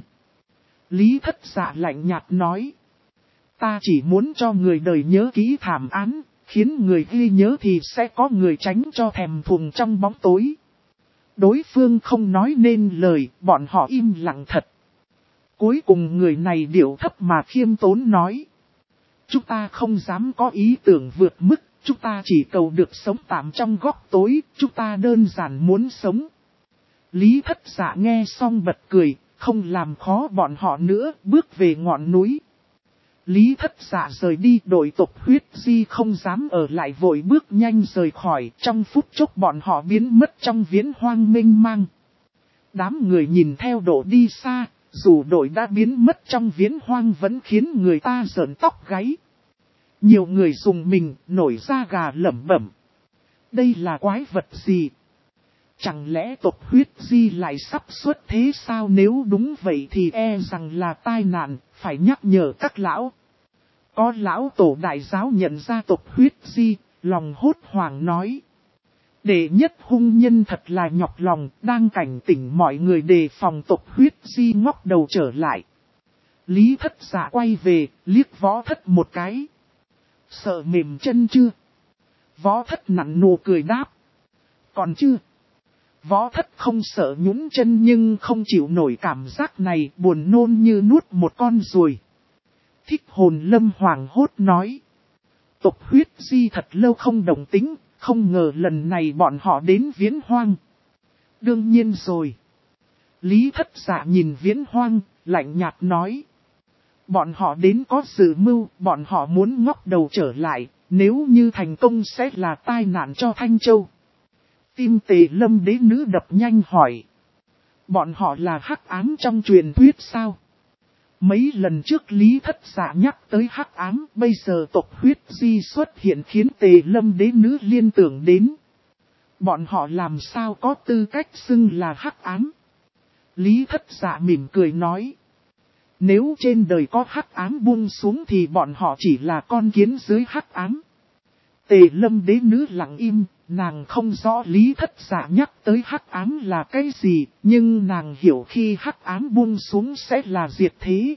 Lý thất dạ lạnh nhạt nói. Ta chỉ muốn cho người đời nhớ kỹ thảm án, khiến người ghi nhớ thì sẽ có người tránh cho thèm thuồng trong bóng tối. Đối phương không nói nên lời, bọn họ im lặng thật. Cuối cùng người này điệu thấp mà khiêm tốn nói. Chúng ta không dám có ý tưởng vượt mức, chúng ta chỉ cầu được sống tạm trong góc tối, chúng ta đơn giản muốn sống. Lý thất dạ nghe xong bật cười, không làm khó bọn họ nữa, bước về ngọn núi. Lý thất dạ rời đi, đội tộc huyết di không dám ở lại vội bước nhanh rời khỏi, trong phút chốc bọn họ biến mất trong viễn hoang mênh mang. Đám người nhìn theo độ đi xa, dù đội đã biến mất trong viễn hoang vẫn khiến người ta rợn tóc gáy. Nhiều người dùng mình, nổi da gà lẩm bẩm. Đây là quái vật gì? Chẳng lẽ tộc huyết di lại sắp xuất thế sao? Nếu đúng vậy thì e rằng là tai nạn, phải nhắc nhở các lão. Có lão tổ đại giáo nhận ra tộc huyết di, lòng hốt hoảng nói. Đệ nhất hung nhân thật là nhọc lòng, đang cảnh tỉnh mọi người đề phòng tộc huyết di ngóc đầu trở lại. Lý thất giả quay về, liếc võ thất một cái. Sợ mềm chân chưa? Võ thất nặn nụ cười đáp. Còn chưa? Võ thất không sợ nhũn chân nhưng không chịu nổi cảm giác này, buồn nôn như nuốt một con ruồi. Thích hồn lâm hoàng hốt nói. Tộc huyết di thật lâu không đồng tính, không ngờ lần này bọn họ đến viễn hoang. Đương nhiên rồi. Lý thất giả nhìn viễn hoang, lạnh nhạt nói. Bọn họ đến có dự mưu, bọn họ muốn ngóc đầu trở lại, nếu như thành công sẽ là tai nạn cho Thanh Châu. Tim Tề Lâm đế nữ đập nhanh hỏi. Bọn họ là hắc ám trong truyền thuyết sao? Mấy lần trước Lý thất giả nhắc tới hắc ám, bây giờ tộc huyết di xuất hiện khiến Tề Lâm đế nữ liên tưởng đến. Bọn họ làm sao có tư cách xưng là hắc ám? Lý thất giả mỉm cười nói. Nếu trên đời có hắc ám buông xuống thì bọn họ chỉ là con kiến dưới hắc ám. Tề Lâm đế nữ lặng im, nàng không rõ Lý thất giả nhắc tới hắc ám là cái gì, nhưng nàng hiểu khi hắc ám buông xuống sẽ là diệt thế.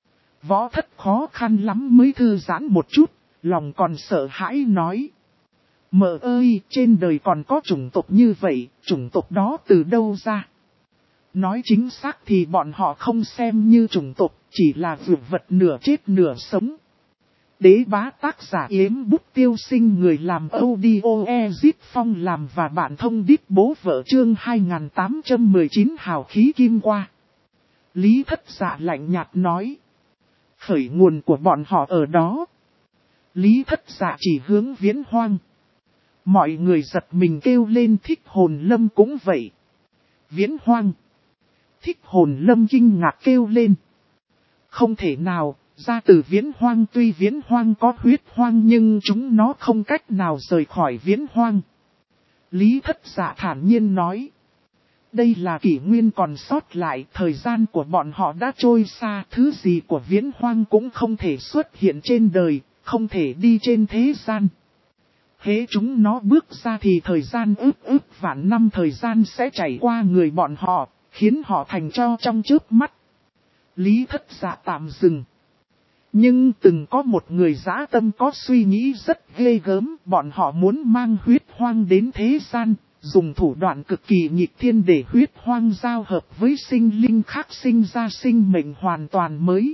Võ thất khó khăn lắm mới thư giãn một chút, lòng còn sợ hãi nói. Mợ ơi, trên đời còn có chủng tộc như vậy, chủng tộc đó từ đâu ra? Nói chính xác thì bọn họ không xem như chủng tộc, chỉ là dược vật nửa chết nửa sống. Đế bá tác giả Yếm Bút Tiêu Sinh, người làm audio Ezip Phong làm và bản thông điệp bố vợ chương 2819 hào khí kim qua. Lý thất giả lạnh nhạt nói. Khởi nguồn của bọn họ ở đó. Lý thất giả chỉ hướng viễn hoang. Mọi người giật mình kêu lên. Thích hồn lâm cũng vậy. Viễn hoang. Thích hồn lâm kinh ngạc kêu lên. Không thể nào, ra từ viễn hoang, tuy viễn hoang có huyết hoang nhưng chúng nó không cách nào rời khỏi viễn hoang. Lý thất giả thản nhiên nói. Đây là kỷ nguyên còn sót lại, thời gian của bọn họ đã trôi xa, thứ gì của viễn hoang cũng không thể xuất hiện trên đời, không thể đi trên thế gian. Hễ chúng nó bước ra thì thời gian ước vạn năm thời gian sẽ chảy qua người bọn họ, khiến họ thành tro trong chớp mắt. Lý Thất Dạ tạm dừng. Nhưng từng có một người dã tâm có suy nghĩ rất ghê gớm, bọn họ muốn mang huyết hoang đến thế gian, dùng thủ đoạn cực kỳ nghịch thiên để huyết hoang giao hợp với sinh linh khác sinh ra sinh mệnh hoàn toàn mới.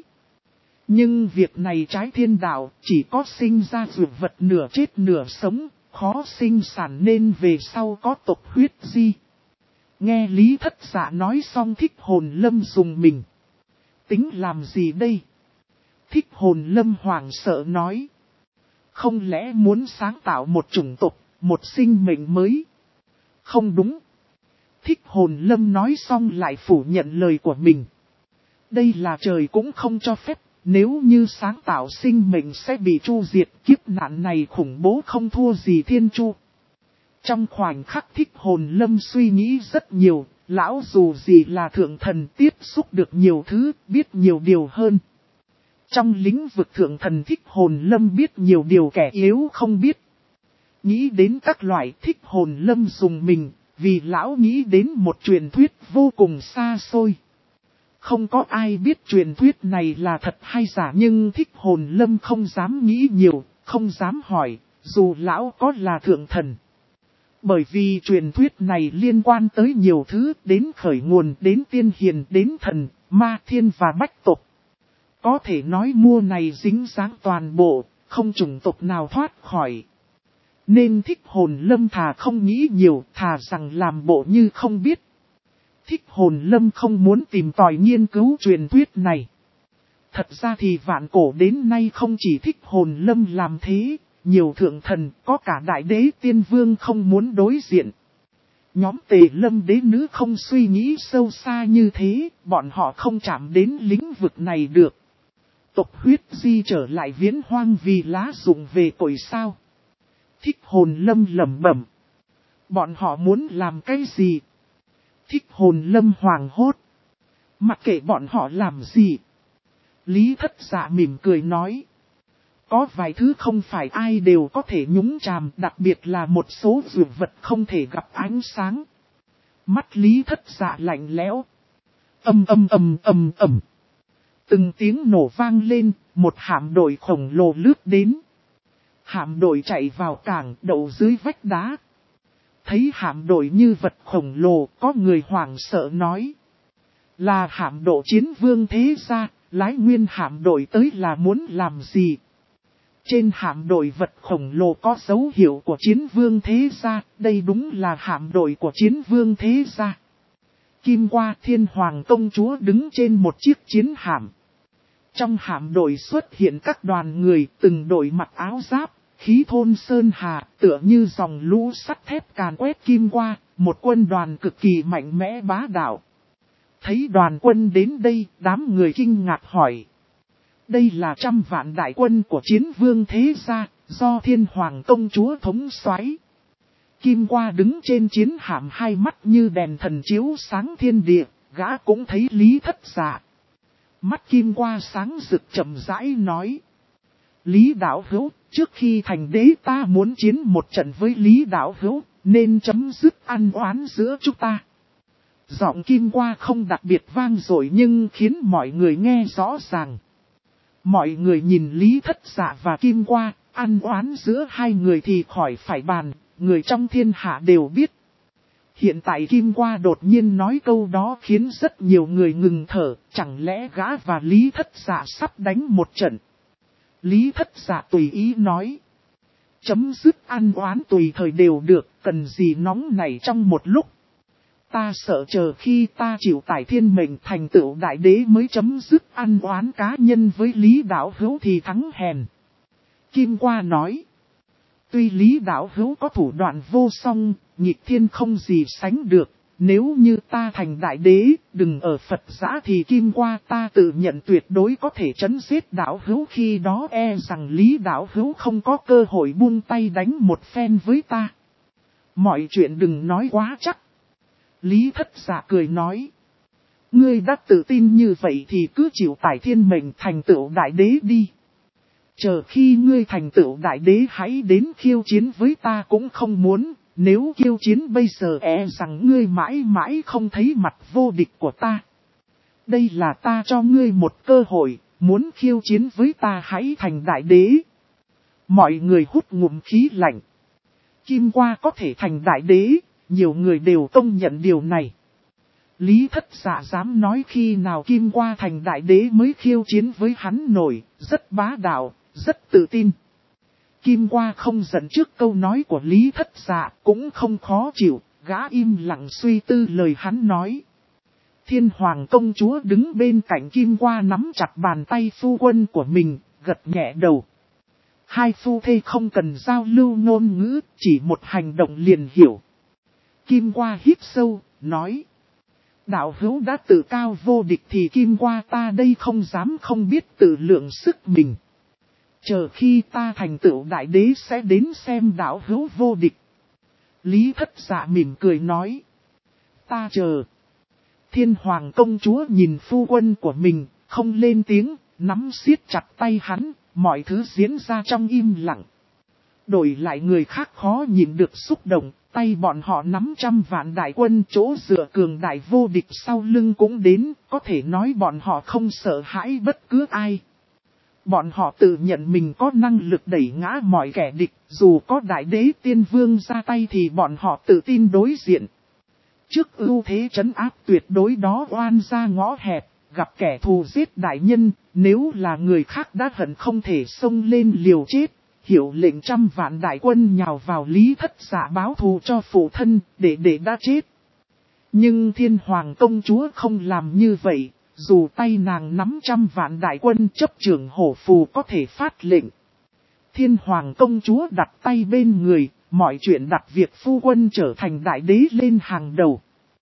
Nhưng việc này trái thiên đạo, chỉ có sinh ra dược vật nửa chết nửa sống, khó sinh sản nên về sau có tộc huyết di. Nghe Lý Thất Dạ nói xong Thích Hồn Lâm dùng mình. Tính làm gì đây? Thích Hồn Lâm hoảng sợ nói. Không lẽ muốn sáng tạo một chủng tộc, một sinh mệnh mới? Không đúng. Thích Hồn Lâm nói xong lại phủ nhận lời của mình. Đây là trời cũng không cho phép, nếu như sáng tạo sinh mệnh sẽ bị tru diệt, kiếp nạn này khủng bố không thua gì thiên chu. Trong khoảnh khắc Thích Hồn Lâm suy nghĩ rất nhiều, lão dù gì là thượng thần tiếp xúc được nhiều thứ, biết nhiều điều hơn. Trong lĩnh vực thượng thần Thích Hồn Lâm biết nhiều điều kẻ yếu không biết. Nghĩ đến các loại Thích Hồn Lâm dùng mình, vì lão nghĩ đến một truyền thuyết vô cùng xa xôi. Không có ai biết truyền thuyết này là thật hay giả nhưng Thích Hồn Lâm không dám nghĩ nhiều, không dám hỏi, dù lão có là thượng thần. Bởi vì truyền thuyết này liên quan tới nhiều thứ, đến khởi nguồn, đến tiên hiền, đến thần, ma thiên và bách tộc. Có thể nói mua này dính dáng toàn bộ, không chủng tộc nào thoát khỏi. Nên Thích Hồn Lâm thà không nghĩ nhiều, thà rằng làm bộ như không biết. Thích Hồn Lâm không muốn tìm tòi nghiên cứu truyền thuyết này. Thật ra thì vạn cổ đến nay không chỉ Thích Hồn Lâm làm thế, nhiều thượng thần, có cả đại đế tiên vương không muốn đối diện. Nhóm Tề Lâm đế nữ không suy nghĩ sâu xa như thế, bọn họ không chạm đến lĩnh vực này được. Tộc huyết di trở lại viễn hoang vì lá dụng về cội sao. Thích Hồn Lâm lẩm bẩm. Bọn họ muốn làm cái gì? Thích Hồn Lâm hoảng hốt. Mặc kệ bọn họ làm gì. Lý Thất Dạ mỉm cười nói. Có vài thứ không phải ai đều có thể nhúng chàm, đặc biệt là một số dược vật không thể gặp ánh sáng. Mắt Lý Thất Dạ lạnh lẽo. Ầm. Từng tiếng nổ vang lên, một hạm đội khổng lồ lướt đến. Hạm đội chạy vào cảng đậu dưới vách đá. Thấy hạm đội như vật khổng lồ, có người hoảng sợ nói. Là hạm đội chiến vương thế gia, lái nguyên hạm đội tới là muốn làm gì? Trên hạm đội vật khổng lồ có dấu hiệu của chiến vương thế gia, đây đúng là hạm đội của chiến vương thế gia. Kim Qua Thiên Hoàng công chúa đứng trên một chiếc chiến hạm. Trong hạm đội xuất hiện các đoàn người, từng đội mặc áo giáp, khí thôn sơn hà, tựa như dòng lũ sắt thép càn quét Kim Qua, một quân đoàn cực kỳ mạnh mẽ bá đạo. Thấy đoàn quân đến đây, đám người kinh ngạc hỏi. Đây là 100 vạn đại quân của chiến vương thế gia, do Thiên Hoàng công chúa thống soái. Kim Qua đứng trên chiến hạm, hai mắt như đèn thần chiếu sáng thiên địa, gã cũng thấy Lý Thất Dạ. Mắt Kim Qua sáng rực chậm rãi nói. Lý đạo hữu, trước khi thành đế ta muốn chiến một trận với Lý đạo hữu, nên chấm dứt ăn oán giữa chúng ta. Giọng Kim Qua không đặc biệt vang dội nhưng khiến mọi người nghe rõ ràng. Mọi người nhìn Lý Thất Dạ và Kim Qua, ăn oán giữa hai người thì khỏi phải bàn, người trong thiên hạ đều biết. Hiện tại Kim Qua đột nhiên nói câu đó khiến rất nhiều người ngừng thở, chẳng lẽ gã và Lý Thất Dạ sắp đánh một trận. Lý Thất Dạ tùy ý nói. Chấm dứt ăn oán tùy thời đều được, cần gì nóng nảy trong một lúc. Ta sợ chờ khi ta chịu tải thiên mệnh thành tựu đại đế mới chấm dứt ăn oán cá nhân với Lý đạo hữu thì thắng hèn. Kim Qua nói. Tuy Lý đạo hữu có thủ đoạn vô song, nghịch thiên không gì sánh được. Nếu như ta thành đại đế, đừng ở Phật giã thì Kim Qua ta tự nhận tuyệt đối có thể trấn giết đạo hữu, khi đó e rằng Lý đạo hữu không có cơ hội buông tay đánh một phen với ta. Mọi chuyện đừng nói quá chắc. Lý Thất Dạ cười nói. Ngươi đã tự tin như vậy thì cứ chịu tải thiên mệnh thành tựu đại đế đi. Chờ khi ngươi thành tựu đại đế hãy đến khiêu chiến với ta cũng không muốn, nếu khiêu chiến bây giờ rằng ngươi mãi mãi không thấy mặt vô địch của ta. Đây là ta cho ngươi một cơ hội, muốn khiêu chiến với ta hãy thành đại đế. Mọi người hút ngụm khí lạnh. Kim Qua có thể thành đại đế, nhiều người đều công nhận điều này. Lý Thất Dạ dám nói khi nào Kim Qua thành đại đế mới khiêu chiến với hắn nổi, rất bá đạo, rất tự tin. Kim Qua không giận trước câu nói của Lý Thất Dạ, cũng không khó chịu, gã im lặng suy tư lời hắn nói. Thiên Hoàng công chúa đứng bên cạnh Kim Qua nắm chặt bàn tay phu quân của mình, gật nhẹ đầu. Hai phu thê không cần giao lưu ngôn ngữ, chỉ một hành động liền hiểu. Kim Qua hít sâu, nói. Đạo hữu đã tự cao vô địch thì Kim Qua ta đây không dám không biết tự lượng sức mình. Chờ khi ta thành tựu đại đế sẽ đến xem đạo hữu vô địch. Lý Thất Dạ mỉm cười nói. Ta chờ. Thiên Hoàng công chúa nhìn phu quân của mình, không lên tiếng, nắm siết chặt tay hắn, mọi thứ diễn ra trong im lặng. Đổi lại người khác khó nhìn được xúc động, tay bọn họ nắm 100 vạn đại quân chỗ dựa cường đại vô địch sau lưng cũng đến, có thể nói bọn họ không sợ hãi bất cứ ai. Bọn họ tự nhận mình có năng lực đẩy ngã mọi kẻ địch, dù có đại đế tiên vương ra tay thì bọn họ tự tin đối diện. Trước ưu thế trấn áp tuyệt đối đó oan ra ngõ hẹp, gặp kẻ thù giết đại nhân, nếu là người khác đã hận không thể xông lên liều chết. Hiểu lệnh 100 vạn đại quân nhào vào Lý Thất Dạ báo thù cho phụ thân, để đã chết. Nhưng Thiên Hoàng công chúa không làm như vậy, dù tay nàng nắm 100 vạn đại quân chấp trưởng hổ phù có thể phát lệnh. Thiên Hoàng công chúa đặt tay bên người, mọi chuyện đặt việc phu quân trở thành đại đế lên hàng đầu.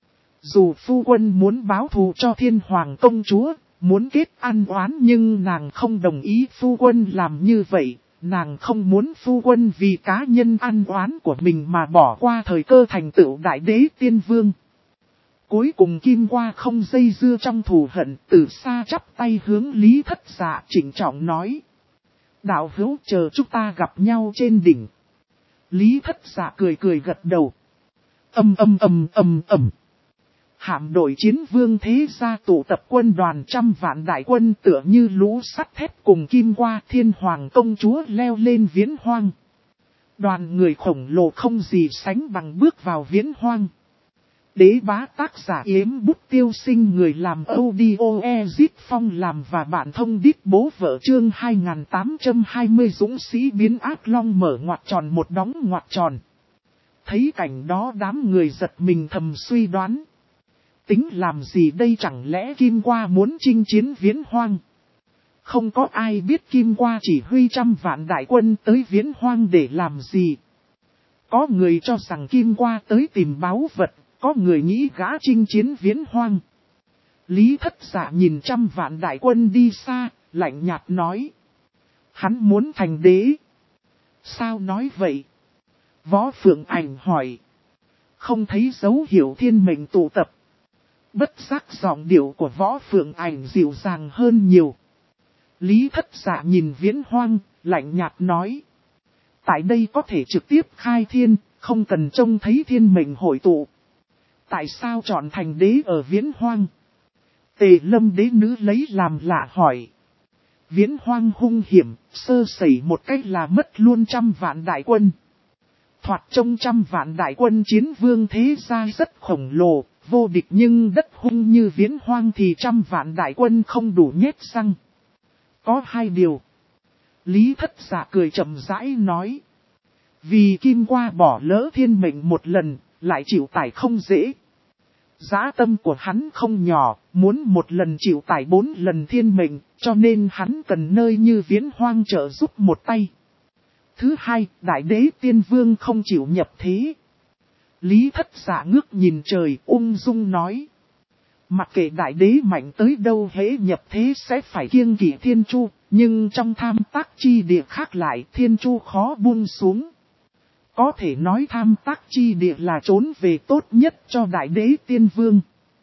Dù phu quân muốn báo thù cho Thiên Hoàng công chúa, muốn kết ăn oán nhưng nàng không đồng ý phu quân làm như vậy. Nàng không muốn phu quân vì cá nhân ăn oán của mình mà bỏ qua thời cơ thành tựu đại đế tiên vương. Cuối cùng Kim Qua không dây dưa trong thù hận, từ xa chắp tay hướng Lý Thất Dạ trịnh trọng nói. Đạo hữu chờ chúng ta gặp nhau trên đỉnh. Lý Thất Dạ cười cười gật đầu. Hạm đội chiến vương thế gia tụ tập quân đoàn 100 vạn đại quân tựa như lũ sắt thép cùng Kim Qua Thiên Hoàng công chúa leo lên viễn hoang. Đoàn người khổng lồ không gì sánh bằng bước vào viễn hoang. Đế bá tác giả Yếm Bút Tiêu Sinh người làm audio Ezit Phong làm và bạn thông đít bố vợ chương 2820 dũng sĩ biến ác long mở ngoặc tròn một đóng ngoặc tròn. Thấy cảnh đó đám người giật mình thầm suy đoán. Tính làm gì đây chẳng lẽ Kim Qua muốn chinh chiến viễn hoang? Không có ai biết Kim Qua chỉ huy 100 vạn đại quân tới viễn hoang để làm gì. Có người cho rằng Kim Qua tới tìm báu vật, có người nghĩ gã chinh chiến viễn hoang. Lý Thất Dạ nhìn 100 vạn đại quân đi xa, lạnh nhạt nói. Hắn muốn thành đế. Sao nói vậy? Võ Phượng Ảnh hỏi. Không thấy dấu hiệu thiên mệnh tụ tập. Bất giác giọng điệu của Võ Phượng Ảnh dịu dàng hơn nhiều. Lý Thất Dạ nhìn viễn hoang, lạnh nhạt nói. Tại đây có thể trực tiếp khai thiên, không cần trông thấy thiên mệnh hội tụ. Tại sao chọn thành đế ở viễn hoang? Tề Lâm đế nữ lấy làm lạ hỏi. Viễn hoang hung hiểm, sơ sẩy một cách là mất luôn 100 vạn đại quân. Thoạt trông 100 vạn đại quân chiến vương thế gia rất khổng lồ, vô địch nhưng đất hung như viễn hoang thì 100 vạn đại quân không đủ nhét răng. Có hai điều. Lý Thất Dạ cười chậm rãi nói. Vì Kim Qua bỏ lỡ thiên mệnh một lần, lại chịu tải không dễ. Dã tâm của hắn không nhỏ, muốn một lần chịu tải 4 lần thiên mệnh, cho nên hắn cần nơi như viễn hoang trợ giúp một tay. Thứ hai, đại đế tiên vương không chịu nhập thế. Lý Thất Dạ ngước nhìn trời ung dung nói. Mặc kệ đại đế mạnh tới đâu hễ nhập thế sẽ phải kiêng kỵ thiên chu, nhưng trong tham tác chi địa khác lại thiên chu khó buông xuống. Có thể nói Tham Tác chi địa là trốn về tốt nhất cho đại đế tiên vương.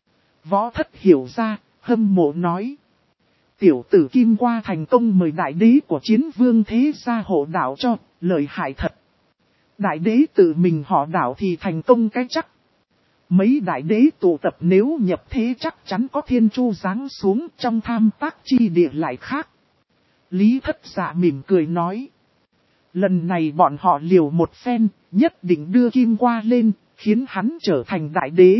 Võ Thất hiểu ra, hâm mộ nói. Tiểu tử Kim Qua thành công mời đại đế của chiến vương thế gia hộ đạo cho, lợi hại thật. Đại đế tự mình họ đạo thì thành công cái chắc. Mấy đại đế tụ tập nếu nhập thế chắc chắn có thiên chu giáng xuống, trong Tham Tác chi địa lại khác. Lý Thất Dạ mỉm cười nói. Lần này bọn họ liều một phen, nhất định đưa Kim Qua lên, khiến hắn trở thành đại đế.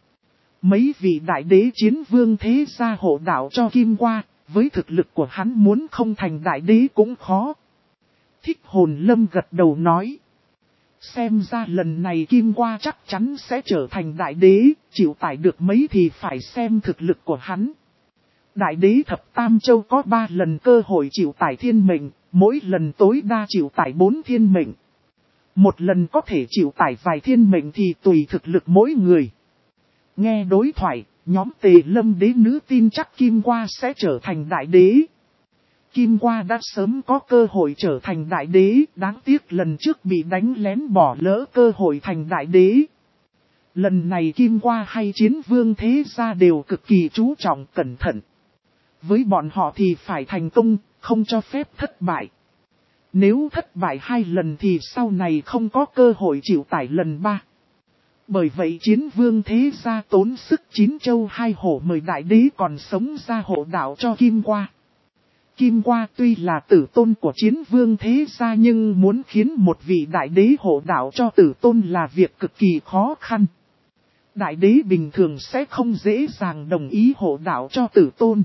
Mấy vị đại đế chiến vương thế gia hộ đạo cho Kim Qua, với thực lực của hắn muốn không thành đại đế cũng khó. Thích Hồn Lâm gật đầu nói. Xem ra lần này Kim Qua chắc chắn sẽ trở thành đại đế, chịu tải được mấy thì phải xem thực lực của hắn. Đại đế thập tam châu có 3 lần cơ hội chịu tải thiên mệnh, mỗi lần tối đa chịu tải 4 thiên mệnh. Một lần có thể chịu tải vài thiên mệnh thì tùy thực lực mỗi người. Nghe đối thoại, nhóm Tề Lâm đế nữ tin chắc Kim Qua sẽ trở thành đại đế. Kim Qua đã sớm có cơ hội trở thành đại đế, đáng tiếc lần trước bị đánh lén bỏ lỡ cơ hội thành đại đế. Lần này Kim Qua hay chiến vương thế gia đều cực kỳ chú trọng cẩn thận. Với bọn họ thì phải thành công, không cho phép thất bại. Nếu thất bại 2 lần thì sau này không có cơ hội chịu tải lần 3. Bởi vậy chiến vương thế gia tốn sức 9 châu 2 hổ mời đại đế còn sống ra hộ đạo cho Kim Qua. Kim Qua tuy là tử tôn của chiến vương thế gia nhưng muốn khiến một vị đại đế hộ đạo cho tử tôn là việc cực kỳ khó khăn. Đại đế bình thường sẽ không dễ dàng đồng ý hộ đạo cho tử tôn.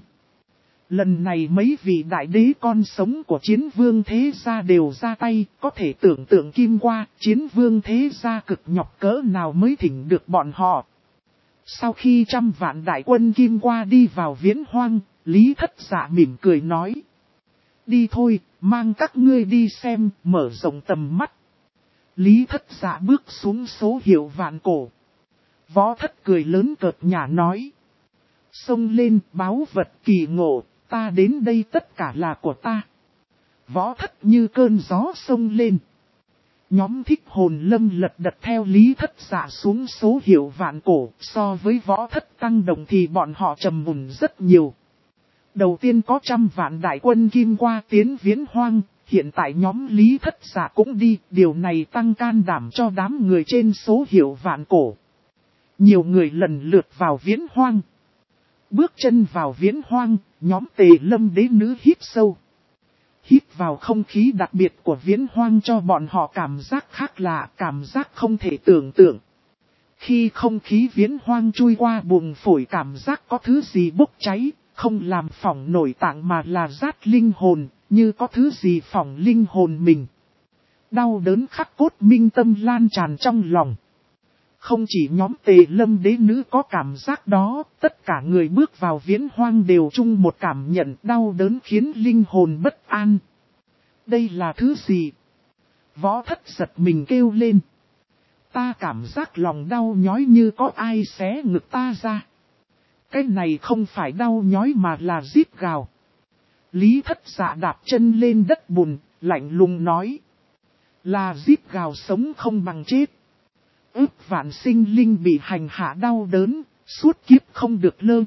Lần này mấy vị đại đế con sống của chiến vương thế gia đều ra tay, có thể tưởng tượng Kim Qua, chiến vương thế gia cực nhọc cỡ nào mới thỉnh được bọn họ. Sau khi 100 vạn đại quân Kim Qua đi vào Viễn Hoang, Lý Thất Dạ mỉm cười nói. Đi thôi, mang các ngươi đi xem, mở rộng tầm mắt. Lý Thất Dạ bước xuống số hiệu vạn cổ. Võ Thất cười lớn cợt nhả nói. Xông lên, báu vật kỳ ngộ. Ta đến đây tất cả là của ta. Võ Thất như cơn gió xông lên. Nhóm Thích Hồn Lâm lật đật theo Lý Thất Dạ xuống số hiệu vạn cổ. So với Võ Thất tăng động thì bọn họ trầm mùn rất nhiều. Đầu tiên có 100 vạn đại quân Kim Qua tiến Viễn Hoang. Hiện tại nhóm Lý Thất Dạ cũng đi. Điều này tăng can đảm cho đám người trên số hiệu vạn cổ. Nhiều người lần lượt vào Viễn Hoang. Bước chân vào Viễn Hoang, nhóm Tề Lâm đế nữ hít sâu. Hít vào không khí đặc biệt của Viễn Hoang cho bọn họ cảm giác khác lạ, cảm giác không thể tưởng tượng. Khi không khí Viễn Hoang chui qua buồng phổi cảm giác có thứ gì bốc cháy, không làm phỏng nội tạng mà là rát linh hồn, như có thứ gì phỏng linh hồn mình. Đau đớn khắc cốt minh tâm lan tràn trong lòng. Không chỉ nhóm Tề Lâm đế nữ có cảm giác đó, tất cả người bước vào Viễn Hoang đều chung một cảm nhận đau đớn khiến linh hồn bất an. Đây là thứ gì? Võ Thất giật mình kêu lên. Ta cảm giác lòng đau nhói như có ai xé ngực ta ra. Cái này không phải đau nhói mà là rít gào. Lý Thất Dạ đạp chân lên đất bùn, lạnh lùng nói. Là rít gào sống không bằng chết. Ước vạn sinh linh bị hành hạ đau đớn, suốt kiếp không được lơ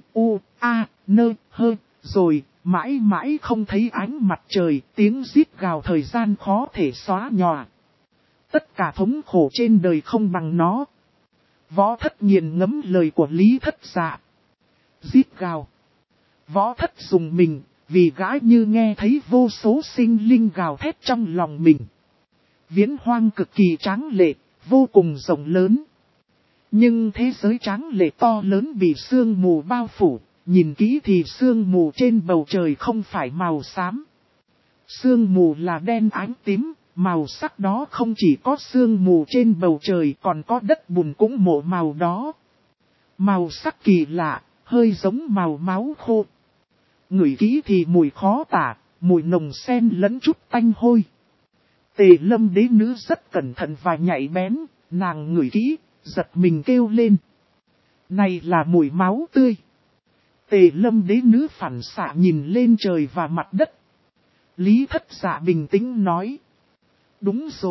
hơ, rồi mãi mãi không thấy ánh mặt trời, tiếng rít gào thời gian khó thể xóa nhòa. Tất cả thống khổ trên đời không bằng nó. Võ Thất nghiền ngẫm lời của Lý Thất Dạ. Rít gào. Võ Thất dùng mình, vì gã như nghe thấy vô số sinh linh gào thét trong lòng mình. Viễn Hoang cực kỳ tráng lệ. Vô cùng rộng lớn. Nhưng thế giới tráng lệ to lớn bị sương mù bao phủ, nhìn kỹ thì sương mù trên bầu trời không phải màu xám. Sương mù là đen ánh tím, màu sắc đó không chỉ có sương mù trên bầu trời còn có đất bùn cũng mộ màu đó. Màu sắc kỳ lạ, hơi giống màu máu khô. Ngửi kỹ thì mùi khó tả, mùi nồng sen lẫn chút tanh hôi. Tề Lâm đế nữ rất cẩn thận và nhạy bén, nàng ngửi kỹ, giật mình kêu lên. Này là mùi máu tươi. Tề Lâm đế nữ phản xạ nhìn lên trời và mặt đất. Lý Thất Dạ bình tĩnh nói. Đúng rồi,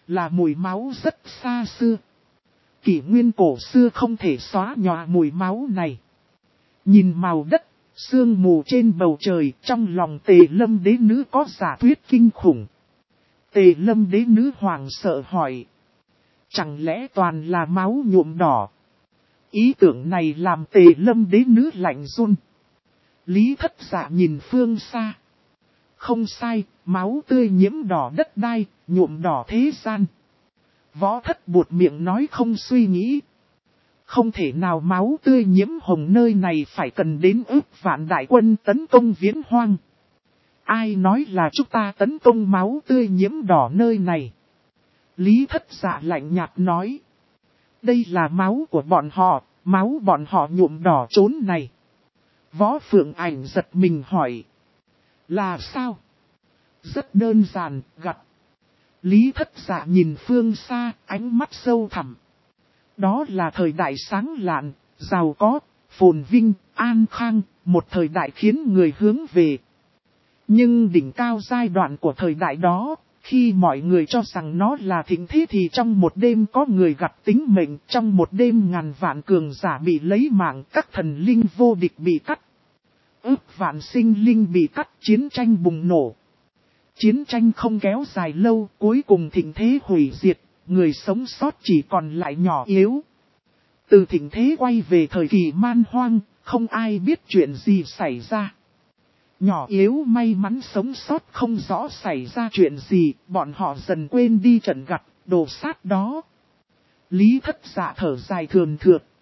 là mùi máu rất xa xưa. Kỷ nguyên cổ xưa không thể xóa nhòa mùi máu này. Nhìn màu đất, sương mù trên bầu trời, trong lòng Tề Lâm đế nữ có giả thuyết kinh khủng. Tề Lâm đế nữ hoàng sợ hỏi. Chẳng lẽ toàn là máu nhuộm đỏ? Ý tưởng này làm Tề Lâm đế nữ lạnh run. Lý Thất Dạ nhìn phương xa. Không sai, máu tươi nhiễm đỏ đất đai, nhuộm đỏ thế gian. Võ Thất buột miệng nói không suy nghĩ. Không thể nào máu tươi nhiễm hồng nơi này phải cần đến ước vạn đại quân tấn công Viễn Hoang. Ai nói là chúng ta tấn công máu tươi nhiễm đỏ nơi này? Lý Thất Dạ lạnh nhạt nói. Đây là máu của bọn họ, máu bọn họ nhuộm đỏ chốn này. Võ Phượng Ảnh giật mình hỏi. Là sao? Rất đơn giản, gặt. Lý Thất Dạ nhìn phương xa, ánh mắt sâu thẳm. Đó là thời đại sáng lạn, giàu có, phồn vinh, an khang, một thời đại khiến người hướng về. Nhưng đỉnh cao giai đoạn của thời đại đó, khi mọi người cho rằng nó là thịnh thế thì trong một đêm có người gặp tính mệnh, trong một đêm ngàn vạn cường giả bị lấy mạng, các thần linh vô địch bị cắt. Ước vạn sinh linh bị cắt, chiến tranh bùng nổ. Chiến tranh không kéo dài lâu, cuối cùng thịnh thế hủy diệt, người sống sót chỉ còn lại nhỏ yếu. Từ thịnh thế quay về thời kỳ man hoang, không ai biết chuyện gì xảy ra. Nhỏ yếu may mắn sống sót không rõ xảy ra chuyện gì, bọn họ dần quên đi trận gặp, đồ sát đó. Lý Thất Dạ thở dài thườn thượt.